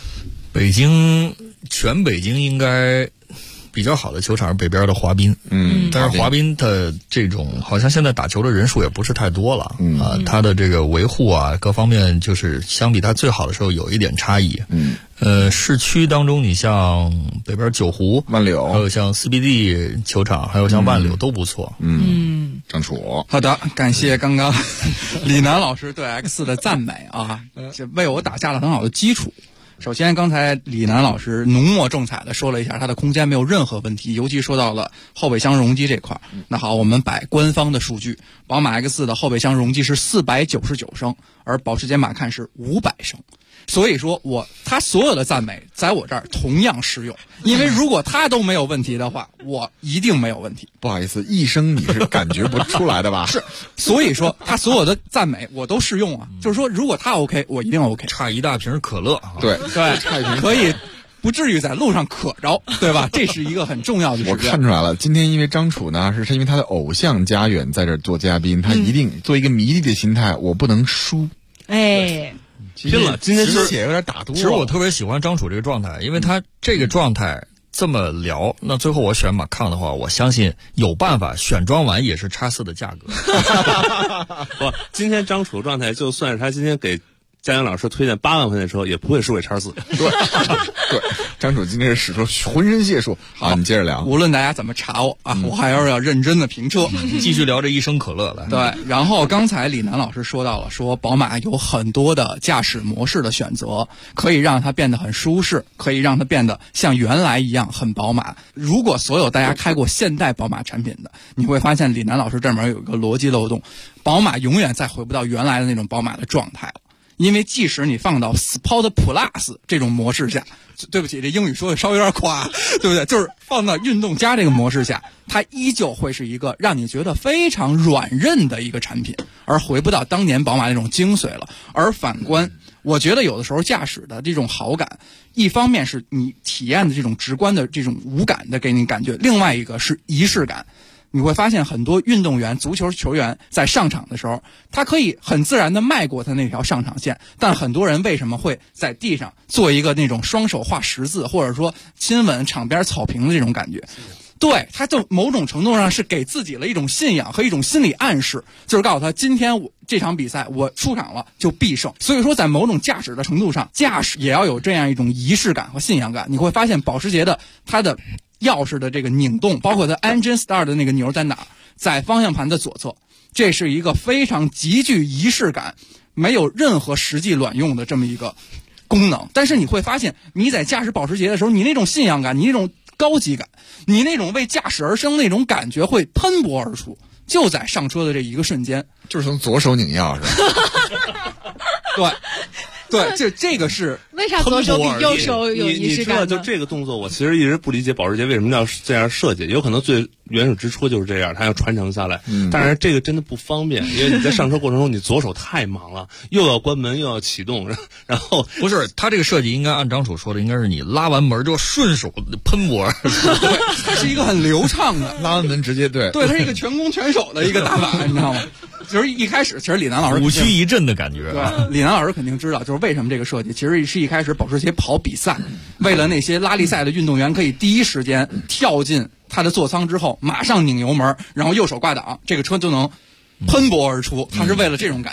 全北京应该比较好的球场是北边的华滨，但是华滨的这种好像现在打球的人数也不是太多了，它的这个维护啊各方面就是相比它最好的时候有一点差异。市区当中你像北边九湖、 万柳， 还有像 CBD 球场，还有像万柳都不错。 张楚， 好的，感谢刚刚李楠老师对 X 的赞美啊，这为我打下了很好的基础。首先，刚才李楠老师浓墨重彩的说了一下它的空间没有任何问题，尤其说到了后备箱容积这块。那好，我们摆官方的数据，宝马 X4 的后备箱容积是499升，而保时捷马看是500升。所以说他所有的赞美在我这儿同样适用，因为如果他都没有问题的话，我一定没有问题。 不好意思，一升你是感觉不出来的吧？ 是，所以说他所有的赞美我都适用啊。就是说，如果他 OK， 我一定 OK。 差一大瓶可乐， 对， 差一瓶可以不至于在路上渴着，对吧？这是一个很重要的事情。 我看出来了，今天因为张楚呢，是因为他的偶像家远在这儿做嘉宾，他一定做一个迷弟的心态，我不能输。 拼了！今天是血有点打多。 其实我特别喜欢张楚这个状态，因为他这个状态这么聊，那最后我选马抗的话，我相信有办法选装完也是X4的价格。 不，今天张楚的状态，就算是他今天给嘉阳老师推荐8万块钱的车，也不会输给X4。 对，张楚今天是使出浑身解数。好，你接着聊。 无论大家怎么查我啊，我还要认真的评车。 继续聊这一升可乐来。 对，然后刚才李楠老师说到了，说宝马有很多的驾驶模式的选择，可以让它变得很舒适，可以让它变得像原来一样很宝马。如果所有大家开过现代宝马产品的，你会发现李楠老师这面有一个逻辑漏洞，宝马永远再回不到原来的那种宝马的状态了。因为即使你放到 Sport Plus 这种模式下，对不起，这英语说的稍微有点夸，对不对？就是放到运动加这个模式下，它依旧会是一个让你觉得非常软韧的一个产品，而回不到当年宝马那种精髓了。而反观，我觉得有的时候驾驶的这种好感，一方面是你体验的这种直观的这种无感的给你感觉，另外一个是仪式感。你会发现很多运动员、足球球员在上场的时候，他可以很自然地迈过他那条上场线，但很多人为什么会在地上做一个那种双手画十字，或者说亲吻场边草坪的这种感觉？对，他就某种程度上是给自己了一种信仰和一种心理暗示，就是告诉他今天这场比赛我出场了就必胜。所以说在某种驾驶的程度上，驾驶也要有这样一种仪式感和信仰感。你会发现保时捷的它的钥匙的这个拧动，包括它 engine start 的那个钮在哪儿，在方向盘的左侧，这是一个非常极具仪式感，没有任何实际卵用的这么一个功能。但是你会发现你在驾驶保时捷的时候，你那种信仰感，你那种高级感，你那种为驾驶而生那种感觉会喷薄而出，就在上车的这一个瞬间。 就是从左手拧钥匙。 对，这个是为啥左手比右手有仪式感呢？ 你知道，就这个动作，我其实一直不理解保时捷为什么要这样设计。有可能最原始之初就是这样，它要传承下来。但是这个真的不方便，因为你在上车过程中，你左手太忙了，又要关门又要启动，然后不是它这个设计应该按张楚说的，应该是你拉完门就顺手喷薄。 对，它是一个很流畅的， 拉完门直接对， 它是一个全攻全守的一个打法，你知道吗？就是一开始，其实李楠老师五虚一震的感觉。 对，李楠老师肯定知道，就是为什么这个设计其实是一开始保时捷跑比赛，为了那些拉力赛的运动员可以第一时间跳进他的座舱之后，马上拧油门，然后右手挂档，这个车就能喷薄而出。他是为了这种感觉。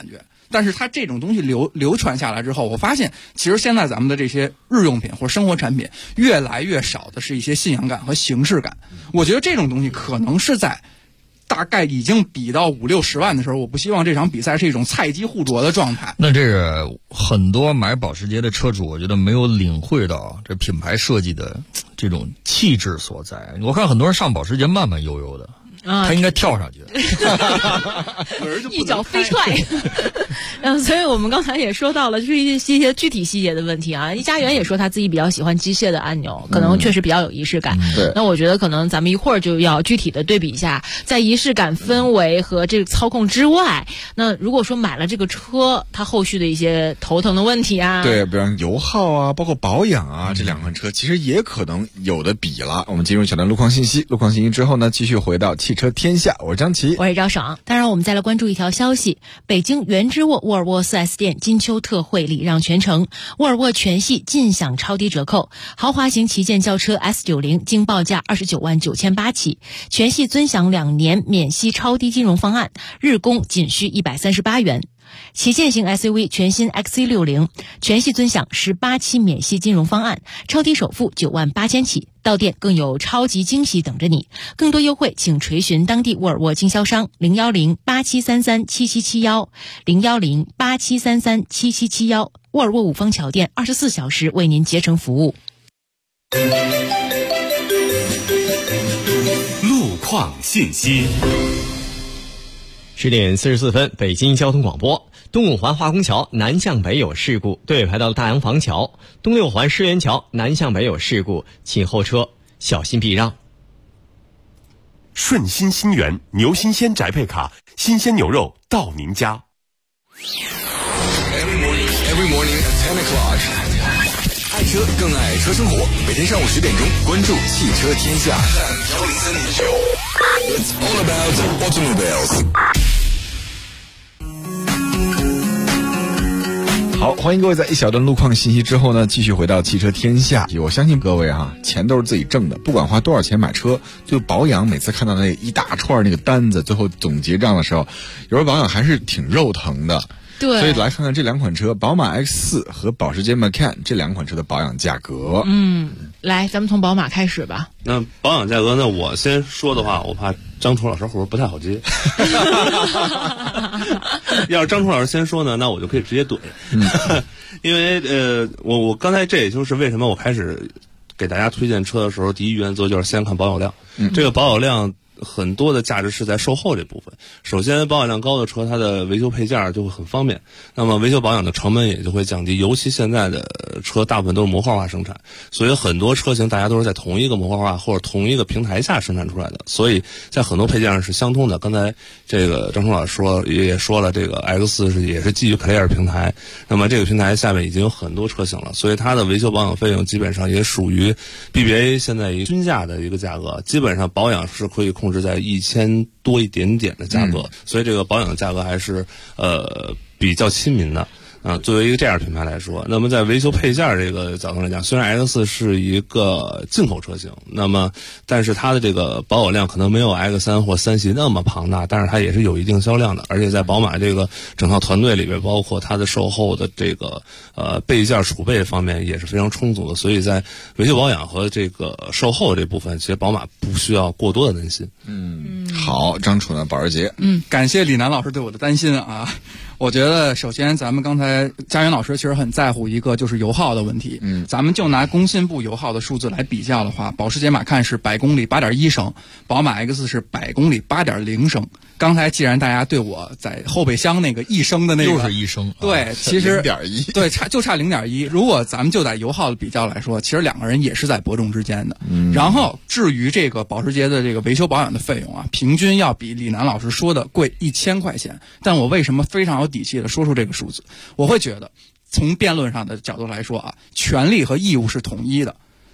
但是它这种东西流传下来之后，我发现其实现在咱们的这些日用品或者生活产品越来越少的是一些信仰感和形式感。我觉得这种东西可能是在大概已经比到50-60万的时候，我不希望这场比赛是一种菜鸡互啄的状态。 那这个很多买保时捷的车主，我觉得没有领会到这品牌设计的这种气质所在。我看很多人上保时捷慢慢悠悠的。他应该跳上去， 一脚飞踹。所以我们刚才也说到了，就是一些具体细节的问题啊。家园也说他自己比较喜欢机械的按钮，可能确实比较有仪式感。 对， 那我觉得可能咱们一会儿就要具体的对比一下，在仪式感氛围和这个操控之外，那如果说买了这个车，它后续的一些头疼的问题啊， 对，比方油耗啊，包括保养啊，这两款车其实也可能有的比了。我们进入小段路况信息之后呢，继续回到汽车天下，我是张琪， 我是赵爽。当然我们再来关注一条消息，北京原知沃沃尔沃 4S 店金秋特惠礼让全城，沃尔沃全系尽享超低折扣，豪华型旗舰轿车 S90 经报价29.98万起，全系尊享2年免息超低金融方案，日供仅需138元。旗舰型 SUV 全新 XC60 全系尊享18期免息金融方案，超低首付98000起，到店更有超级惊喜等着你。更多优惠请垂询当地沃尔沃经销商010-8733-7771 010-8733-7771，沃尔沃五峰桥店24小时为您竭诚服务。 路况信息。 10点44分，北京交通广播。东五环化工桥南向北有事故，对排到大洋房桥；东六环狮园桥南向北有事故，请后车小心避让。 顺心新源牛新鲜宅配卡，新鲜牛肉到您家。 Every morning at 10 o'clock， 爱车更爱车生活。每天上午10点钟，关注汽车天下。It's all about automobiles。 好，欢迎各位在一小段路况信息之后呢，继续回到汽车天下。我相信各位钱都是自己挣的，不管花多少钱买车，就保养，每次看到那一大串那个单子，最后总结账的时候，有时候保养还是挺肉疼的。 对， 所以来看看这两款车，宝马 X4 和保时捷 Macan 这两款车的保养价格。 来，咱们从宝马开始吧。 那保养价格呢？我先说的话，我怕张楚老师会不会不太好接。要是张楚老师先说呢，那我就可以直接怼。因为我刚才这也就是为什么我开始给大家推荐车的时候，第一原则就是先看保有量。这个保有量很多的价值是在售后这部分。首先，保有量高的车，它的维修配件就会很方便，那么维修保养的成本也就会降低。尤其现在的车大部分都是模块化生产，所以很多车型大家都是在同一个模块化或者同一个平台下生产出来的，所以在很多配件上是相通的。刚才这个张冲老师也说了，这个 X4 也是基于 Clear 平台，那么这个平台下面已经有很多车型了，所以它的维修保养费用基本上也属于 BBA 现在一个均价的一个价格，基本上保养是可以控制在1000多一点点的价格，所以这个保养的价格还是比较亲民的。作为一个这样的品牌来说，那么在维修配件这个角度来讲，虽然 X4 是一个进口车型，那么但是它的这个保有量可能没有 X3 或3系那么庞大，但是它也是有一定销量的，而且在宝马这个整套团队里边，包括它的售后的这个备件储备方面也是非常充足的，所以在维修保养和这个售后这部分，其实宝马不需要过多的担心。 好，张楚呢，保时捷。 感谢李楠老师对我的担心啊。我觉得首先咱们刚才家园老师其实很在乎一个就是油耗的问题。咱们就拿工信部油耗的数字来比较的话，保时捷马看是100公里8.1升，宝马 X 是100公里8.0升。刚才既然大家对我在后备箱那个1升的那个又是1升， 对，其实 0.1， 对，差 0.1。如果咱们就在油耗的比较来说，其实两个人也是在伯仲之间的。然后至于这个保时捷的这个维修保养的费用啊，平均要比李楠老师说的贵1000块钱。但我为什么非常有底气的说出这个数字？我会觉得从辩论上的角度来说啊，权利和义务是统一的。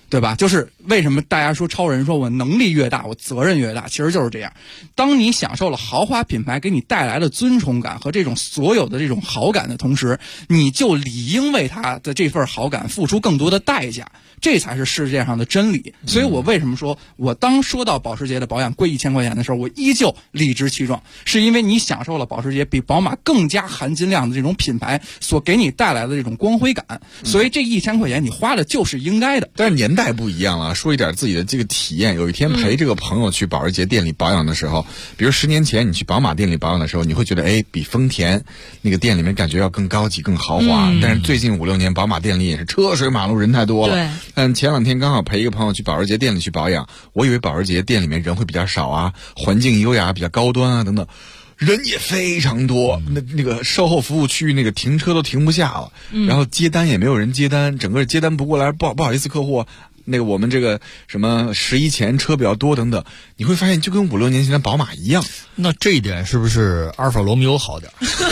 对吧？就是为什么大家说超人说我能力越大，我责任越大，其实就是这样。当你享受了豪华品牌给你带来的尊崇感和这种所有的这种好感的同时，你就理应为他的这份好感付出更多的代价，这才是世界上的真理。所以我为什么说我当说到保时捷的保养贵1000块钱的时候，我依旧理直气壮，是因为你享受了保时捷比宝马更加含金量的这种品牌所给你带来的这种光辉感，所以这1000块钱你花的就是应该的。 但是年代不一样了，说一点自己的这个体验。有一天陪这个朋友去保时捷店里保养的时候，比如10年前你去宝马店里保养的时候，你会觉得比丰田那个店里面感觉要更高级更豪华，但是最近5-6年宝马店里也是车水马龙人太多了。 对。 但前2天刚好陪一个朋友去保时捷店里去保养，我以为保时捷店里面人会比较少啊，环境优雅比较高端啊等等，人也非常多，那个售后服务区域那个停车都停不下了，然后接单也没有人接单，整个接单不过来，不好意思客户，那个我们这个什么11前车比较多等等，你会发现就跟5-6年前的宝马一样。 那这一点是不是阿尔法罗密欧好点？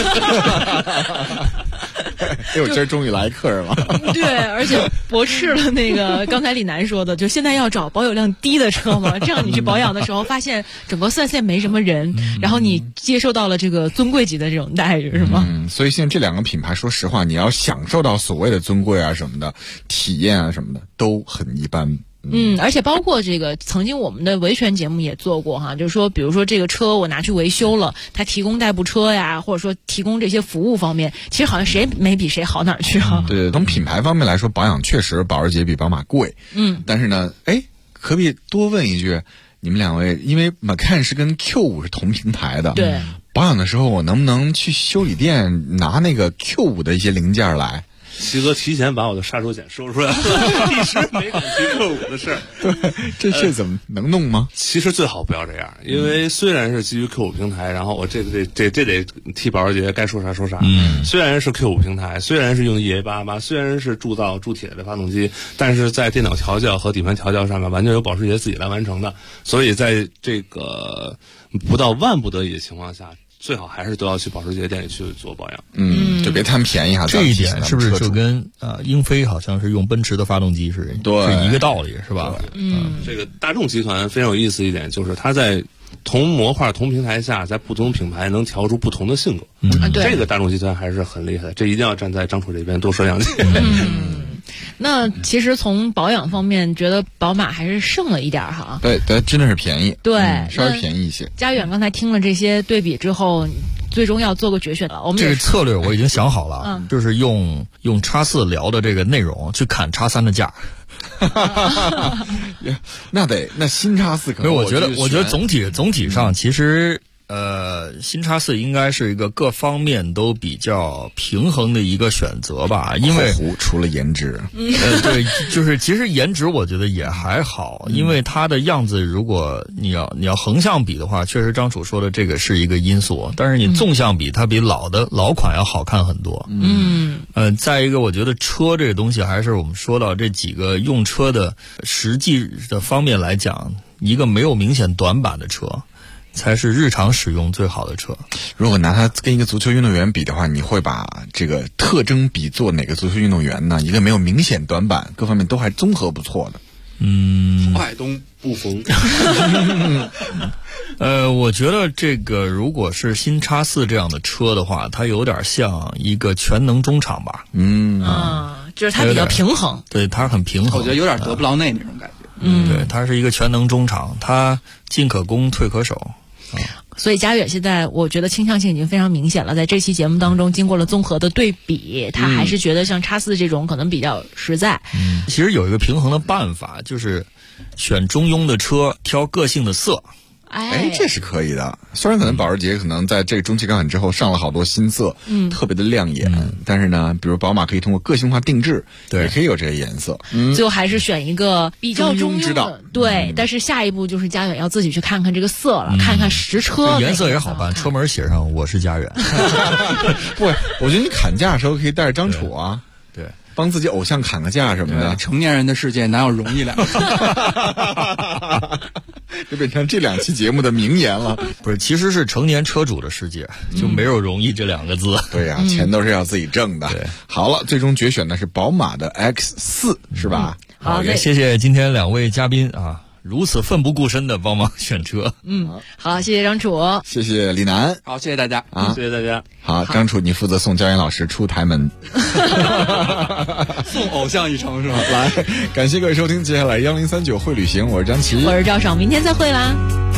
我今儿终于来客人了。 对，而且驳斥了那个刚才李楠说的，就现在要找保有量低的车嘛，这样你去保养的时候发现整个4S店没什么人，然后你接受到了这个尊贵级的这种待遇，是吗？ 所以现在这2个品牌，说实话，你要享受到所谓的尊贵啊什么的体验啊什么的都很一般。 而且包括这个曾经我们的维权节目也做过哈，就是说比如说这个车我拿去维修了，他提供代步车呀，或者说提供这些服务方面，其实好像谁没比谁好哪儿去啊。 对，从品牌方面来说，保养确实保时捷比宝马贵。但是呢，可不可以多问一句，你们2位，因为 Macan 是跟 Q5 是同平台的， 对， 保养的时候我能不能去修理店拿那个 Q5 的一些零件来？ 齐哥提前把我的杀手锏收出来了，一时没敢提Q5的事儿。 对，这怎么能弄吗？ 其实最好不要这样，因为虽然是基于 Q5 平台，然后我这得替保时捷该说啥说啥。虽然是 Q5 平台，虽然是用 EA88，虽然是铸造铸铁的发动机，但是在电脑调教和底盘调教上面完全由保时捷自己来完成的，所以在这个不到万不得已的情况下，最好还是都要去保时捷店里去做保养。 就别贪便宜哈。 这一点是不是就跟英菲好像是用奔驰的发动机是一个道理，是吧？ 这个大众集团非常有意思一点，就是它在同模块同平台下，在不同品牌能调出不同的性格。这个大众集团还是很厉害的，这一定要站在张楚这边多说两句。 那其实从保养方面，觉得宝马还是剩了一点哈。 对，真的是便宜。 对， 稍微便宜一些。 佳远刚才听了这些对比之后，最终要做个决选了。我们这个策略我已经想好了，就是用X4聊的这个内容去砍X3的价。 那新X4可能我觉得总体上其实。新X4应该是一个各方面都比较平衡的一个选择吧，因为除了颜值， 对，就是其实颜值我觉得也还好，因为它的样子，如果你要横向比的话，确实张楚说的这个是一个因素，但是你纵向比，它比老款要好看很多。再一个，我觉得车这个东西还是我们说到这几个用车的实际的方面来讲，一个没有明显短板的车。才是日常使用最好的车。 如果拿它跟一个足球运动员比的话，你会把这个特征比作哪个足球运动员呢？一个没有明显短板，各方面都还综合不错的。 海东不逢。 我觉得这个如果是新X4这样的车的话，它有点像一个全能中场吧。 就是它比较平衡。 对，它很平衡。 我觉得有点德布劳内那种感觉。 对，它是一个全能中场，它进可攻，退可守。 所以佳远现在我觉得倾向性已经非常明显了，在这期节目当中经过了综合的对比，他还是觉得像X4这种可能比较实在。 其实有一个平衡的办法，就是选中庸的车，挑个性的色。 这是可以的。虽然可能保时捷可能在这个中期改款之后上了好多新色，特别的亮眼，但是呢，比如宝马可以通过个性化定制，也可以有这些颜色。 最后还是选一个比较中庸之道。 对，但是下一步就是佳远要自己去看看这个色了，看看实车。 颜色也好办，车门写上我是佳远。 不，我觉得你砍价的时候可以带着张楚啊。 对。 帮自己偶像砍个价什么的， 成年人的世界哪有容易两个字？ 就变成这2期节目的名言了。 不是，其实是成年车主的世界，就没有容易这2个字。 对呀，钱都是要自己挣的。好了，最终决选的是宝马的X4，是吧？ 好， 也谢谢今天2位嘉宾啊，如此奋不顾身的帮忙选车。 好，谢谢张楚， 谢谢李楠， 好，谢谢大家啊， 谢谢大家。 好，张楚，你负责送焦岩老师出台门， 送偶像一程是吧？ 来，感谢各位收听，接下来1039会旅行，我是张琪， 我是赵爽，明天再会啦。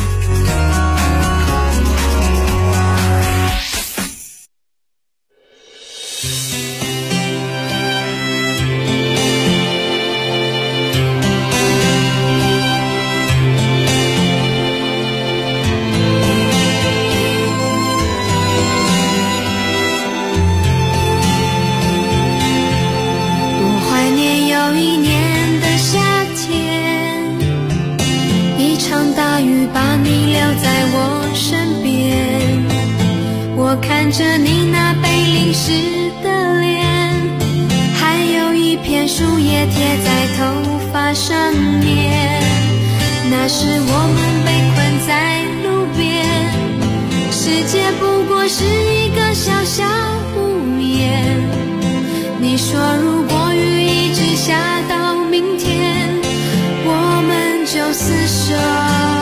看着你那被淋湿的脸，还有一片树叶贴在头发上面，那时我们被困在路边，世界不过是一个小小屋檐。你说如果雨一直下到明天，我们就厮守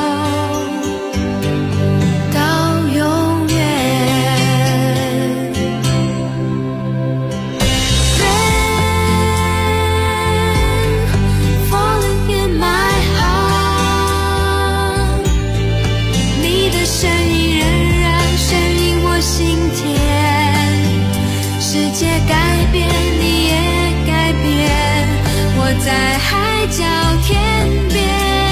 在海角天边。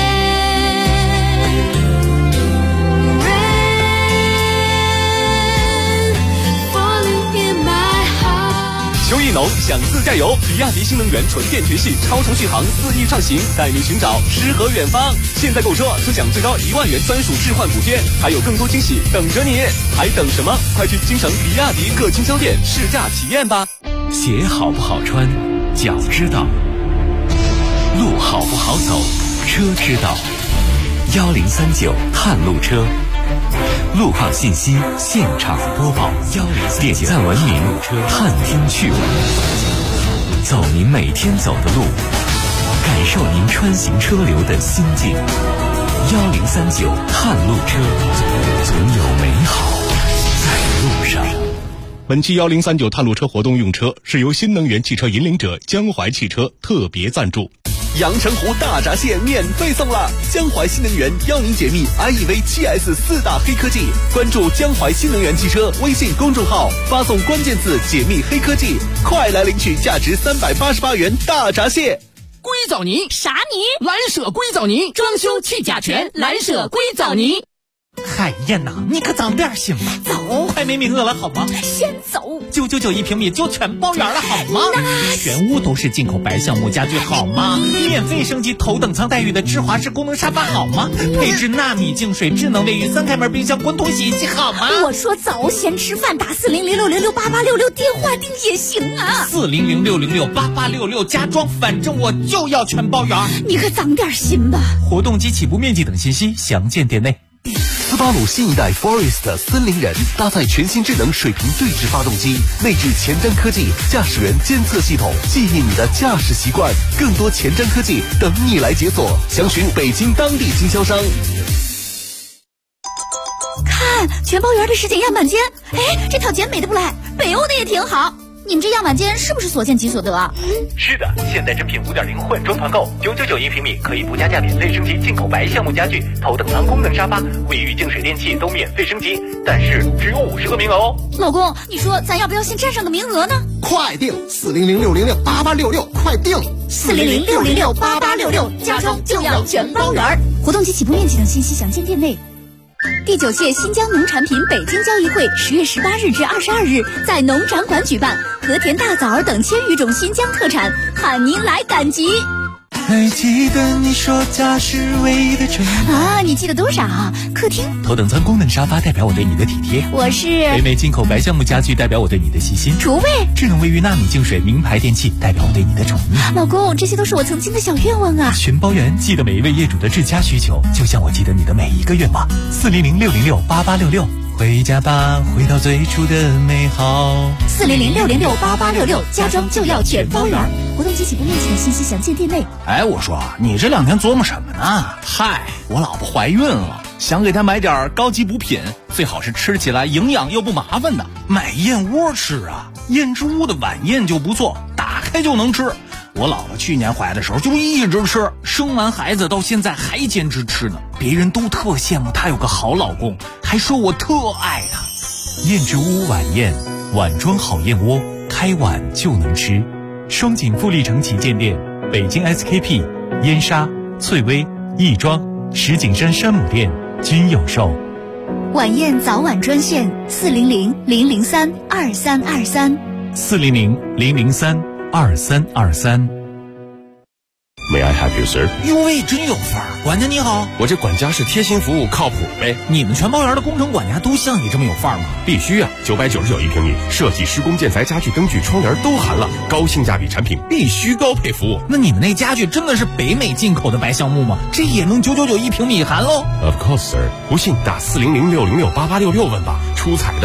秋意浓，想自驾游，比亚迪新能源纯电全系超长续航4亿畅行，带你寻找诗和远方。现在购车就享最高1万元专属置换补贴，还有更多惊喜等着你，还等什么？快去京城比亚迪各经销店试驾体验吧。 鞋好不好穿，脚知道；路好不好走，车知道。1039探路车，路况信息现场播报。点赞文明，探听趣闻，走您每天走的路，感受您穿行车流的心境。1039探路车，总有美好在路上。 本期1039探路车活动用车是由新能源汽车引领者江淮汽车特别赞助。 阳澄湖大闸蟹免费送了！江淮新能源邀您解密 IEV 7S 4大黑科技，关注江淮新能源汽车微信公众号，发送关键字解密黑科技，快来领取价值388元大闸蟹。 硅藻泥啥泥？ 蓝舍硅藻泥，装修去甲醛，蓝舍硅藻泥。 海燕呐，你可早点行吗？ 走， 快没名额了好吗？ 先走。 999一平米就全包圆了好吗？全屋都是进口白橡木家具好吗？免费升级头等舱待遇的智华式功能沙发好吗？配置纳米净水智能卫浴3开门冰箱滚筒洗衣机好吗？ 我说走，先吃饭打40066668866电话订也行啊。 40066668866加装，反正我就要全包圆。 你可长点心吧。 活动及起步面积等信息详见店内。 斯巴鲁新一代 Forest 森林人搭载全新智能水平对置发动机，内置前瞻科技驾驶员监测系统，记忆你的驾驶习惯。更多前瞻科技等你来解锁，详询北京当地经销商。 看全包圆的实景样板间，哎，这套简美的不赖，北欧的也挺好。你们这样板间是不是所见即所得啊？ 是的，现在真品5.0换装团购，999一平米，可以不加价免费升级进口白橡木家具、头等舱功能沙发、卫浴净水电器都免费升级，但是只有50个名额哦。 老公，你说咱要不要先占上个名额呢？ 快订400668866，快订 400668866，家装就要全包圆。活动及起步面积等信息详见店内。第9届新疆农产品北京交易会10月18日至22日在农展馆举办，和田大枣等1000余种新疆特产，喊您来赶集。 还记得你说家是唯一的城啊？你记得多少？客厅头等舱功能沙发代表我对你的体贴， 我是北美进口白橡木家具代表我对你的细心， 厨卫智能卫浴纳米净水名牌电器代表我对你的宠溺。 老公，这些都是我曾经的小愿望啊！ 全包圆，记得每一位业主的至家需求，就像我记得你的每一个愿望。400668866。 回家吧，回到最初的美好。 400-606-8866，家装就要全包圆。活动激起不面前，信息详见店内。 哎，我说你这2天琢磨什么呢？嗨，我老婆怀孕了，想给她买点高级补品，最好是吃起来营养又不麻烦的。买燕窝吃啊，燕之屋的晚宴就不错，打开就能吃。我老婆去年怀的时候就一直吃，生完孩子到现在还坚持吃呢。别人都特羡慕她有个好老公，还说我特爱她。 燕之屋晚宴，碗装好燕窝，开碗就能吃。双井富力城旗舰店、北京 SKP、燕莎、翠微、亦庄、石景山山姆店均有售。 晚宴早晚专线400-003-2323。 400-003-2323。 May I help you, sir？ 哟喂，真有范儿！管家你好， 我这管家是贴心服务，靠谱呗。 你们全包园的工程管家都像你这么有范儿吗？ 必须啊！999一平米，设计、施工、建材、家具、灯具、窗帘都含了，高性价比产品必须高配服务。 那你们那家具真的是北美进口的白橡木吗？这也能999一平米含喽 ？Of course, sir。不信打400-606-8866问吧，出彩的。